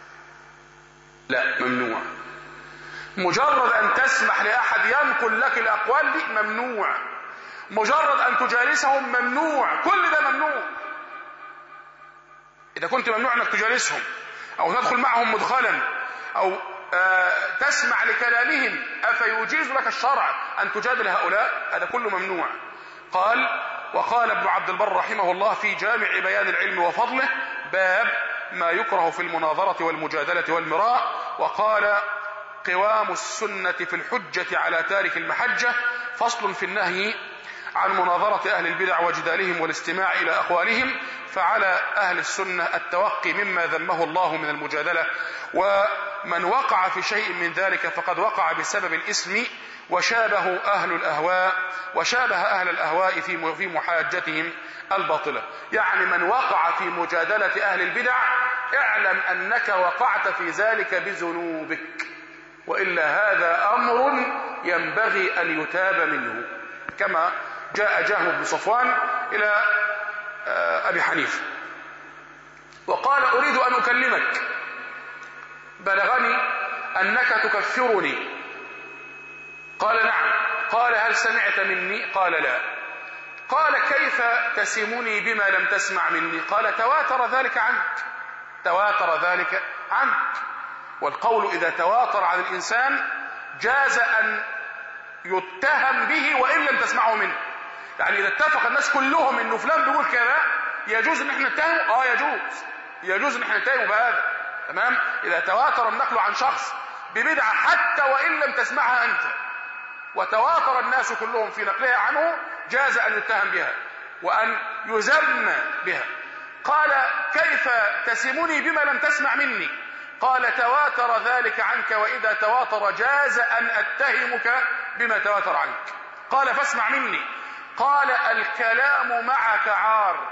لا، ممنوع. مجرد ان تسمح لاحد ينقل لك الاقوال دي ممنوع. مجرد ان تجالسهم ممنوع. كل ده ممنوع. اذا كنت ممنوع انك تجالسهم او تدخل معهم مدخلا او آه تسمع لكلامهم، افيجيز لك الشرع ان تجادل هؤلاء؟ هذا كله ممنوع. قال وقال ابن عبد البر رحمه الله في جامع بيان العلم وفضله باب ما يكره في المناظرة والمجادلة والمراء، وقال قوام السنة في الحجة على تارك المحجة، فصل في النهي عن مناظرة أهل البدع وجدالهم والاستماع إلى أقوالهم، فعلى أهل السنة التوقي مما ذمه الله من المجادلة، ومن وقع في شيء من ذلك فقد وقع بسبب الإثم، وشابه أهل الأهواء وشابه أهل الأهواء في في محاجتهم الباطلة. يعني من وقع في مجادلة أهل البدع اعلم أنك وقعت في ذلك بذنوبك، وإلا هذا أمر ينبغي أن يتاب منه، كما جاء جهم بن صفوان إلى أبي حنيفة وقال أريد أن أكلمك، بلغني أنك تكفرني. قال نعم. قال هل سمعت مني؟ قال لا. قال كيف تسمني بما لم تسمع مني؟ قال تواتر ذلك عنك. تواتر ذلك عنك. والقول إذا تواتر عن الإنسان جاز أن يتهم به وإن لم تسمعه منه. يعني إذا اتفق الناس كلهم إنه فلان بيقول كذا يجوز إن احنا نتهمه؟ آه يجوز. يجوز إن احنا نتهمه بهذا، تمام؟ إذا تواتر النقل عن شخص ببدعة حتى وإن لم تسمعها أنت، وتواتر الناس كلهم في نقلها عنه، جاز أن يتهم بها وأن يذم بها. قال كيف تسمني بما لم تسمع مني؟ قال تواتر ذلك عنك، وإذا تواتر جاز أن أتهمك بما تواتر عنك. قال فاسمع مني. قال الكلام معك عار.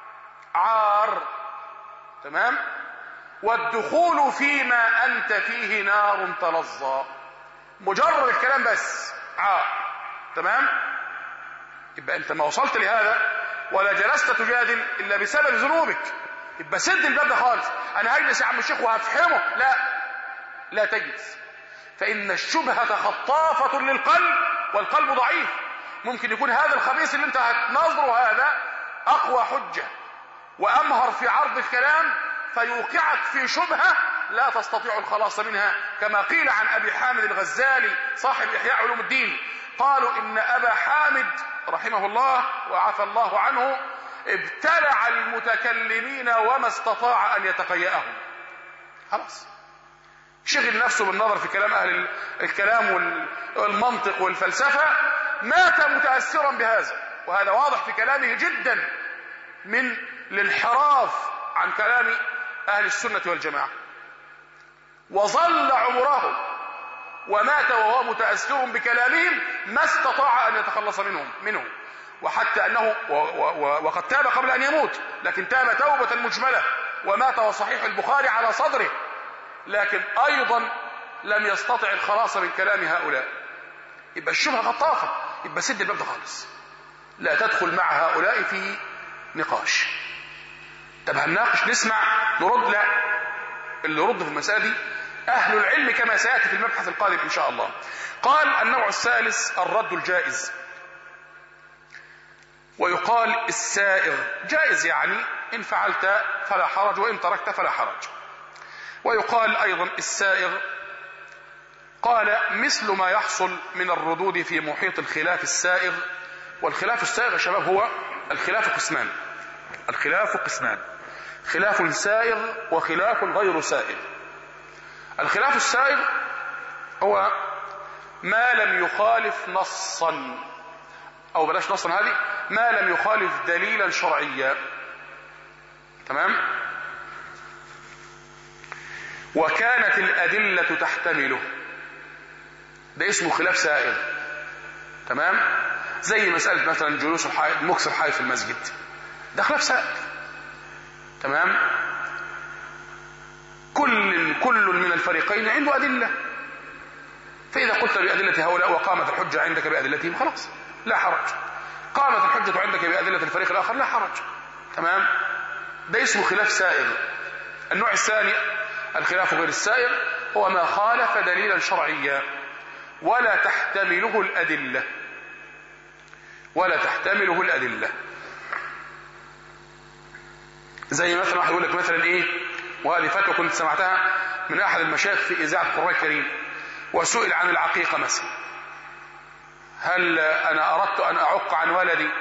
عار، تمام؟ والدخول فيما أنت فيه نار تلظى. مجرد الكلام بس عار، تمام؟ يبقى أنت ما وصلت لهذا ولا جلست تجادل إلا بسبب ذنوبك، يبقى سد الباب ده خالص. أنا هجلس يا عم الشيخ وهفهمه، لا، لا تجلس، فإن الشبهة خطافة للقلب والقلب ضعيف. ممكن يكون هذا الخبيث اللي انت هتناظره هذا أقوى حجة وأمهر في عرض الكلام، فيوقعك في شبهة لا تستطيع الخلاص منها، كما قيل عن أبي حامد الغزالي صاحب إحياء علوم الدين. قالوا إن أبا حامد رحمه الله وعفى الله عنه ابتلع المتكلمين وما استطاع أن يتقيأهم. خلاص، شغل نفسه بالنظر في كلام أهل الكلام والمنطق والفلسفة، مات متأثرا بهذا، وهذا واضح في كلامه جدا من الانحراف عن كلام أهل السنة والجماعة، وظل عمره ومات وهو متأثر بكلامهم ما استطاع أن يتخلص منهم منه. وحتى أنه و و وقد تاب قبل أن يموت، لكن تاب توبة مجملة ومات وصحيح البخاري على صدره، لكن أيضا لم يستطع الخلاص من كلام هؤلاء. يبقى الشبهة قد طافت، يبقى سد الباب ده خالص، لا تدخل مع هؤلاء في نقاش. طب هنناقش نسمع نرد؟ لا، اللي يرد في المسألة دي أهل العلم كما سيأتي في المبحث القادم إن شاء الله. قال النوع الثالث الرد الجائز، ويقال السائغ، جائز يعني إن فعلت فلا حرج وإن تركت فلا حرج. ويقال أيضا السائغ، قال مثل ما يحصل من الردود في محيط الخلاف السائغ. والخلاف السائغ يا شباب هو الخلاف قسمان، الخلاف قسمان، خلاف سائغ وخلاف غير سائغ. الخلاف السائغ هو ما لم يخالف نصا، او بلاش نصا، هذه ما لم يخالف دليلا شرعيا، تمام، وكانت الأدلة تحتمله، ده اسمه خلاف سائغ، تمام. زي مسألة مثلا جلوس الحائط، مكث الحائط في المسجد، ده خلاف سائغ، تمام. كل كل من الفريقين عنده أدلة، فإذا قلت بأدلة هؤلاء وقامت الحجة عندك بأدلتهم خلاص لا حرج، قامت الحجة عندك بأدلة الفريق الآخر لا حرج، تمام. ده اسمه خلاف سائغ. النوع الثاني الخلاف غير السائغ هو ما خالف دليلا شرعيا ولا تحتمله الأدلة، ولا تحتمله الأدلة. زي مثلا واحد يقول لك مثلا ايه، وهذه فتوى كنت سمعتها من احد المشايخ في اذاعه القرآن الكريم، وسئل عن العقيقه مثلا، هل انا اردت ان اعق عن ولدي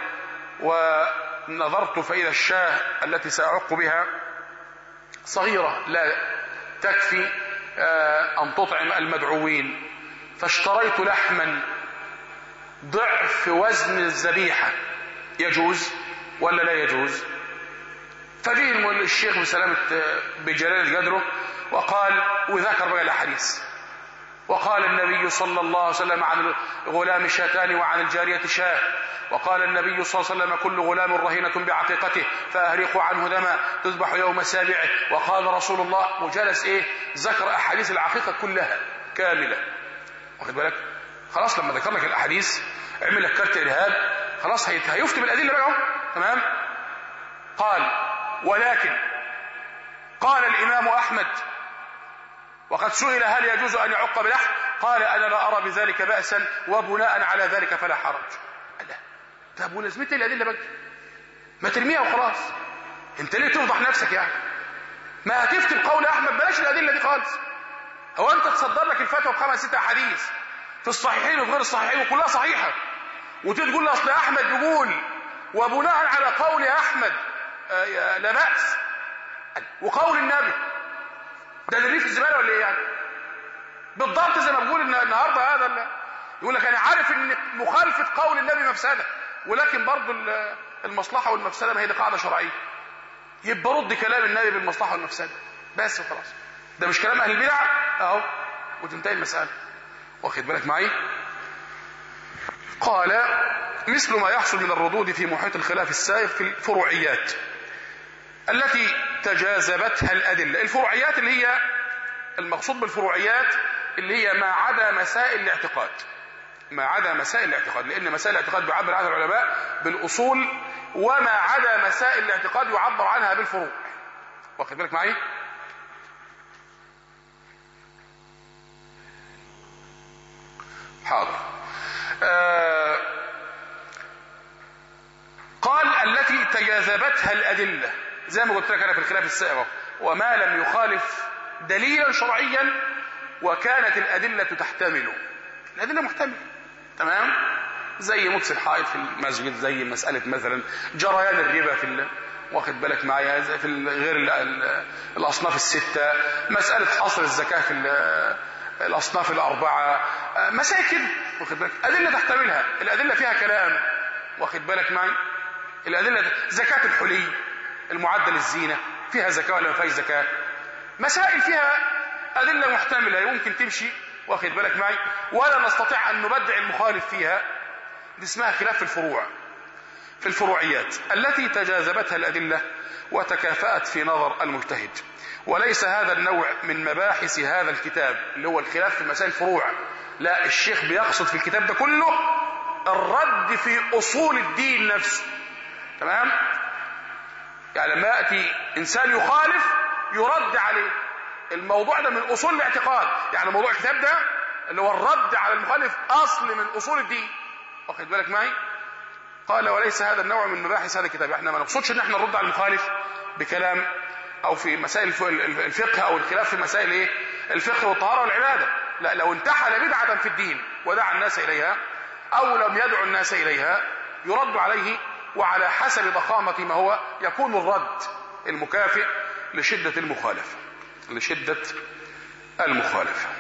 ونظرت فاذا الشاه التي ساعق بها صغيره لا تكفي ان تطعم المدعوين، فاشتريت لحما ضعف وزن الذبيحه، يجوز ولا لا يجوز؟ فجيه الشيخ بسلامة بجلالة قدره وقال، وذكر بقى الاحاديث، وقال النبي صلى الله عليه وسلم عن الغلام شاتان وعن الجارية شاه، وقال النبي صلى الله عليه وسلم كل غلام رهينة بعقيقته فأهرقوا عنه دما تذبح يوم سابعه، وقال رسول الله، وجلس ايه ذكر احاديث العقيقة كلها كاملة، واخد بالك؟ خلاص لما ذكر لك الاحاديث اعمل لك كارت ارهاب، خلاص هيفتي بالادله بقى، تمام. قال ولكن قال الامام احمد وقد سئل هل يجوز ان يعق بلحم، قال انا لا ارى بذلك بأسا وبناء على ذلك فلا حرج. لا، طب ولازمتي الادله بقى؟ ما ترميها وخلاص، انت ليه تفضح نفسك يعني؟ ما هتفتي بقول احمد، بلاش الادله دي خالص. هو انت تصدر لك الفتوى بخمس ست احاديث في الصحيحين وفي غير الصحيحين وكلها صحيحه، وتيجي تقول لي اصل احمد بيقول وبناء على قول احمد آه لا باس، وقول النبي ده اللي في الزباله ولا ايه يعني؟ بالضبط زي ما بقول ان النهارده هذا يقول لك انا عارف ان مخالفه قول النبي مفسده، ولكن برضه المصلحه والمفسده ما هي دي قاعده شرعيه، يبقى رد كلام النبي بالمصلحه والمفسده بس وخلاص. ده مش كلام اهل البدع اهو، وتنتهي المساله، واخد بالك معي؟ قال مثل ما يحصل من الردود في محيط الخلاف السائغ في الفروعيات التي تجاذبتها الأدلة. الفروعيات اللي هي المقصود بالفروعيات اللي هي ما عدا مسائل الاعتقاد، ما عدا مسائل الاعتقاد، لأن مسائل الاعتقاد يعبر عنها العلماء بالأصول، وما عدا مسائل الاعتقاد يعبر عنها بالفروع، واخد بالك معي؟ حاضر. آه قال التي تجاذبتها الأدلة، زي ما قلت لك انا في الخلاف السائغ، وما لم يخالف دليلا شرعيا وكانت الأدلة تحتمله، الأدلة محتملة، تمام. زي مكث الحائط في المسجد، زي مسألة مثلا جريان الربا في واخد بالك معايا في غير الأصناف الستة، مسألة حصر الزكاة في الأصناف الأربعة، مسائل كده، واخد بالك، أدلة تحتملها، الأدلة فيها كلام، واخد بالك معي؟ الأدلة زكاة الحلي المعدل الزينة فيها زكاة ولا ما فيهاش زكاة، مسائل فيها أدلة محتملة يمكن تمشي، واخد بالك معي؟ ولا نستطيع أن نبدع المخالف فيها، دي اسمها خلاف في الفروع. في الفروعيات التي تجاذبتها الأدلة وتكافأت في نظر المجتهد، وليس هذا النوع من مباحث هذا الكتاب اللي هو الخلاف في مسائل الفروع. لا، الشيخ بيقصد في الكتاب ده كله الرد في أصول الدين نفسه. تمام؟ يعني لما يأتي إنسان يخالف يرد عليه. الموضوع ده من أصول الاعتقاد، يعني موضوع الكتاب ده اللي هو الرد على المخالف أصل من أصول الدين. واخد بالك معي؟ قال وليس هذا النوع من مباحث هذا الكتاب. احنا ما نقصدش ان احنا نرد على المخالف بكلام او في مسائل الفقه او الخلاف في مسائل ايه الفقه والطهارة والعبادة. لا، لو انتحل بدعة في الدين ودعا الناس اليها او لم يدعو الناس اليها يرد عليه، وعلى حسب ضخامة ما هو يكون الرد المكافئ لشدة المخالفة لشدة المخالفة.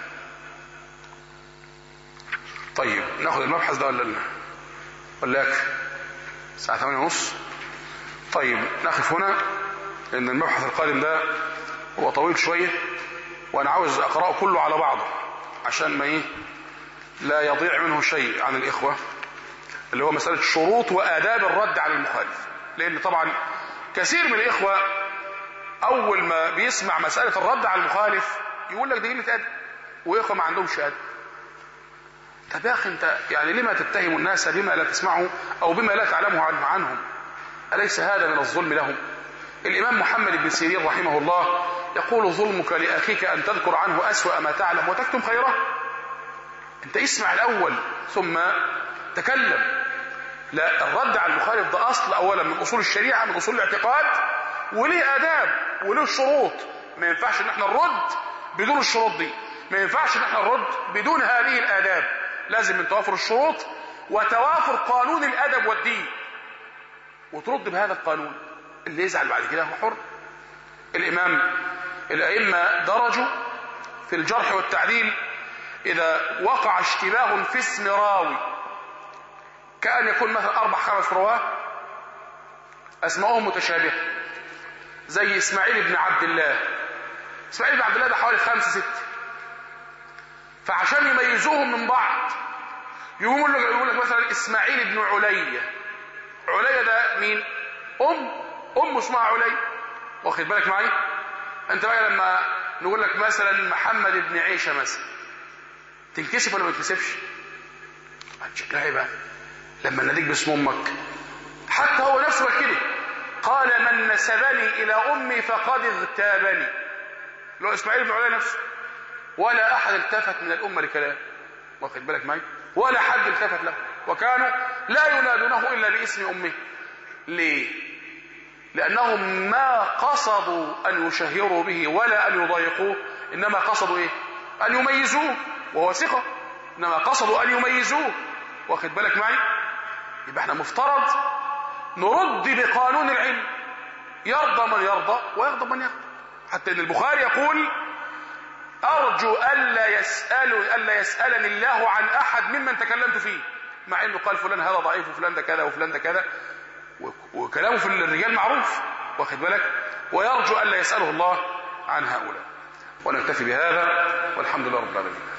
طيب ناخذ المبحث ده ولا ولا يكفي؟ الساعة ثمانية ونص. طيب نقف هنا لأن المبحث القادم ده هو طويل شوية وأنا عاوز أقرأه كله على بعضه عشان ما إيه لا يضيع منه شيء عن الإخوة، اللي هو مسألة شروط وآداب الرد على المخالف. لأن طبعا كثير من الإخوة أول ما بيسمع مسألة الرد على المخالف يقول لك ده قلة أدب، وإخوة ما عندهمش أدب. طب يا أخي أنت يعني لما تتهم الناس بما لا تسمعه أو بما لا تعلمه عنهم؟ أليس هذا من الظلم لهم؟ الإمام محمد بن سيرين رحمه الله يقول ظلمك لأخيك أن تذكر عنه أسوأ ما تعلم وتكتم خيره. أنت اسمع الأول ثم تكلم. لا، الرد على المخالف ده أصل أولا من أصول الشريعة، من أصول الاعتقاد، وليه آداب وليه شروط. ما ينفعش ان احنا نرد بدون الشروط دي، ما ينفعش ان احنا نرد بدون هذه الآداب. لازم من توافر الشروط وتوافر قانون الأدب والدين، وترد بهذا القانون. اللي يزعل بعد كده هو حر. الإمام الأئمة درجوا في الجرح والتعديل إذا وقع اشتباه في اسم راوي، كأن يكون مثلا أربع خمس رواه أسمائهم متشابهة، زي إسماعيل بن عبد الله. إسماعيل بن عبد الله ده حوالي خمسة ستة، فعشان يميزوهم من بعض يقول لك يقول لك مثلا إسماعيل بن علية. علية ده مين؟ أم أم اسمها علية. واخد بالك معي؟ أنت بقى لما نقول لك مثلا محمد بن عيشة مثلا، تنكسف ولا ما تنكسفش؟ شكلها ايه بقى لما ناديك باسم امك؟ حتى هو نفسه كده قال من نسبني الى امي فقد اغتابني. لو اسماعيل بن علية نفسه، ولا احد التفت من الامه لكلام. واخد بالك معي؟ ولا حد التفت له، وكانوا لا ينادونه الا باسم امه. ليه؟ لانهم ما قصدوا ان يشهروا به ولا ان يضايقوه، انما قصدوا ايه؟ ان يميزوه، وهو ثقه، انما قصدوا ان يميزوه. واخد بالك معي؟ يبقى احنا مفترض نرد بقانون العلم، يرضى من يرضى ويغضب من يغضب. حتى ان البخاري يقول ارجو الا يسأل الا يسألني الله عن احد ممن تكلمت فيه، مع انه قال فلان هذا ضعيف وفلان ده كذا وفلان ده كذا، وكلامه في الرجال معروف. واخد بالك؟ ويرجو الا يسأله الله عن هؤلاء. ونكتفي بهذا والحمد لله رب العالمين.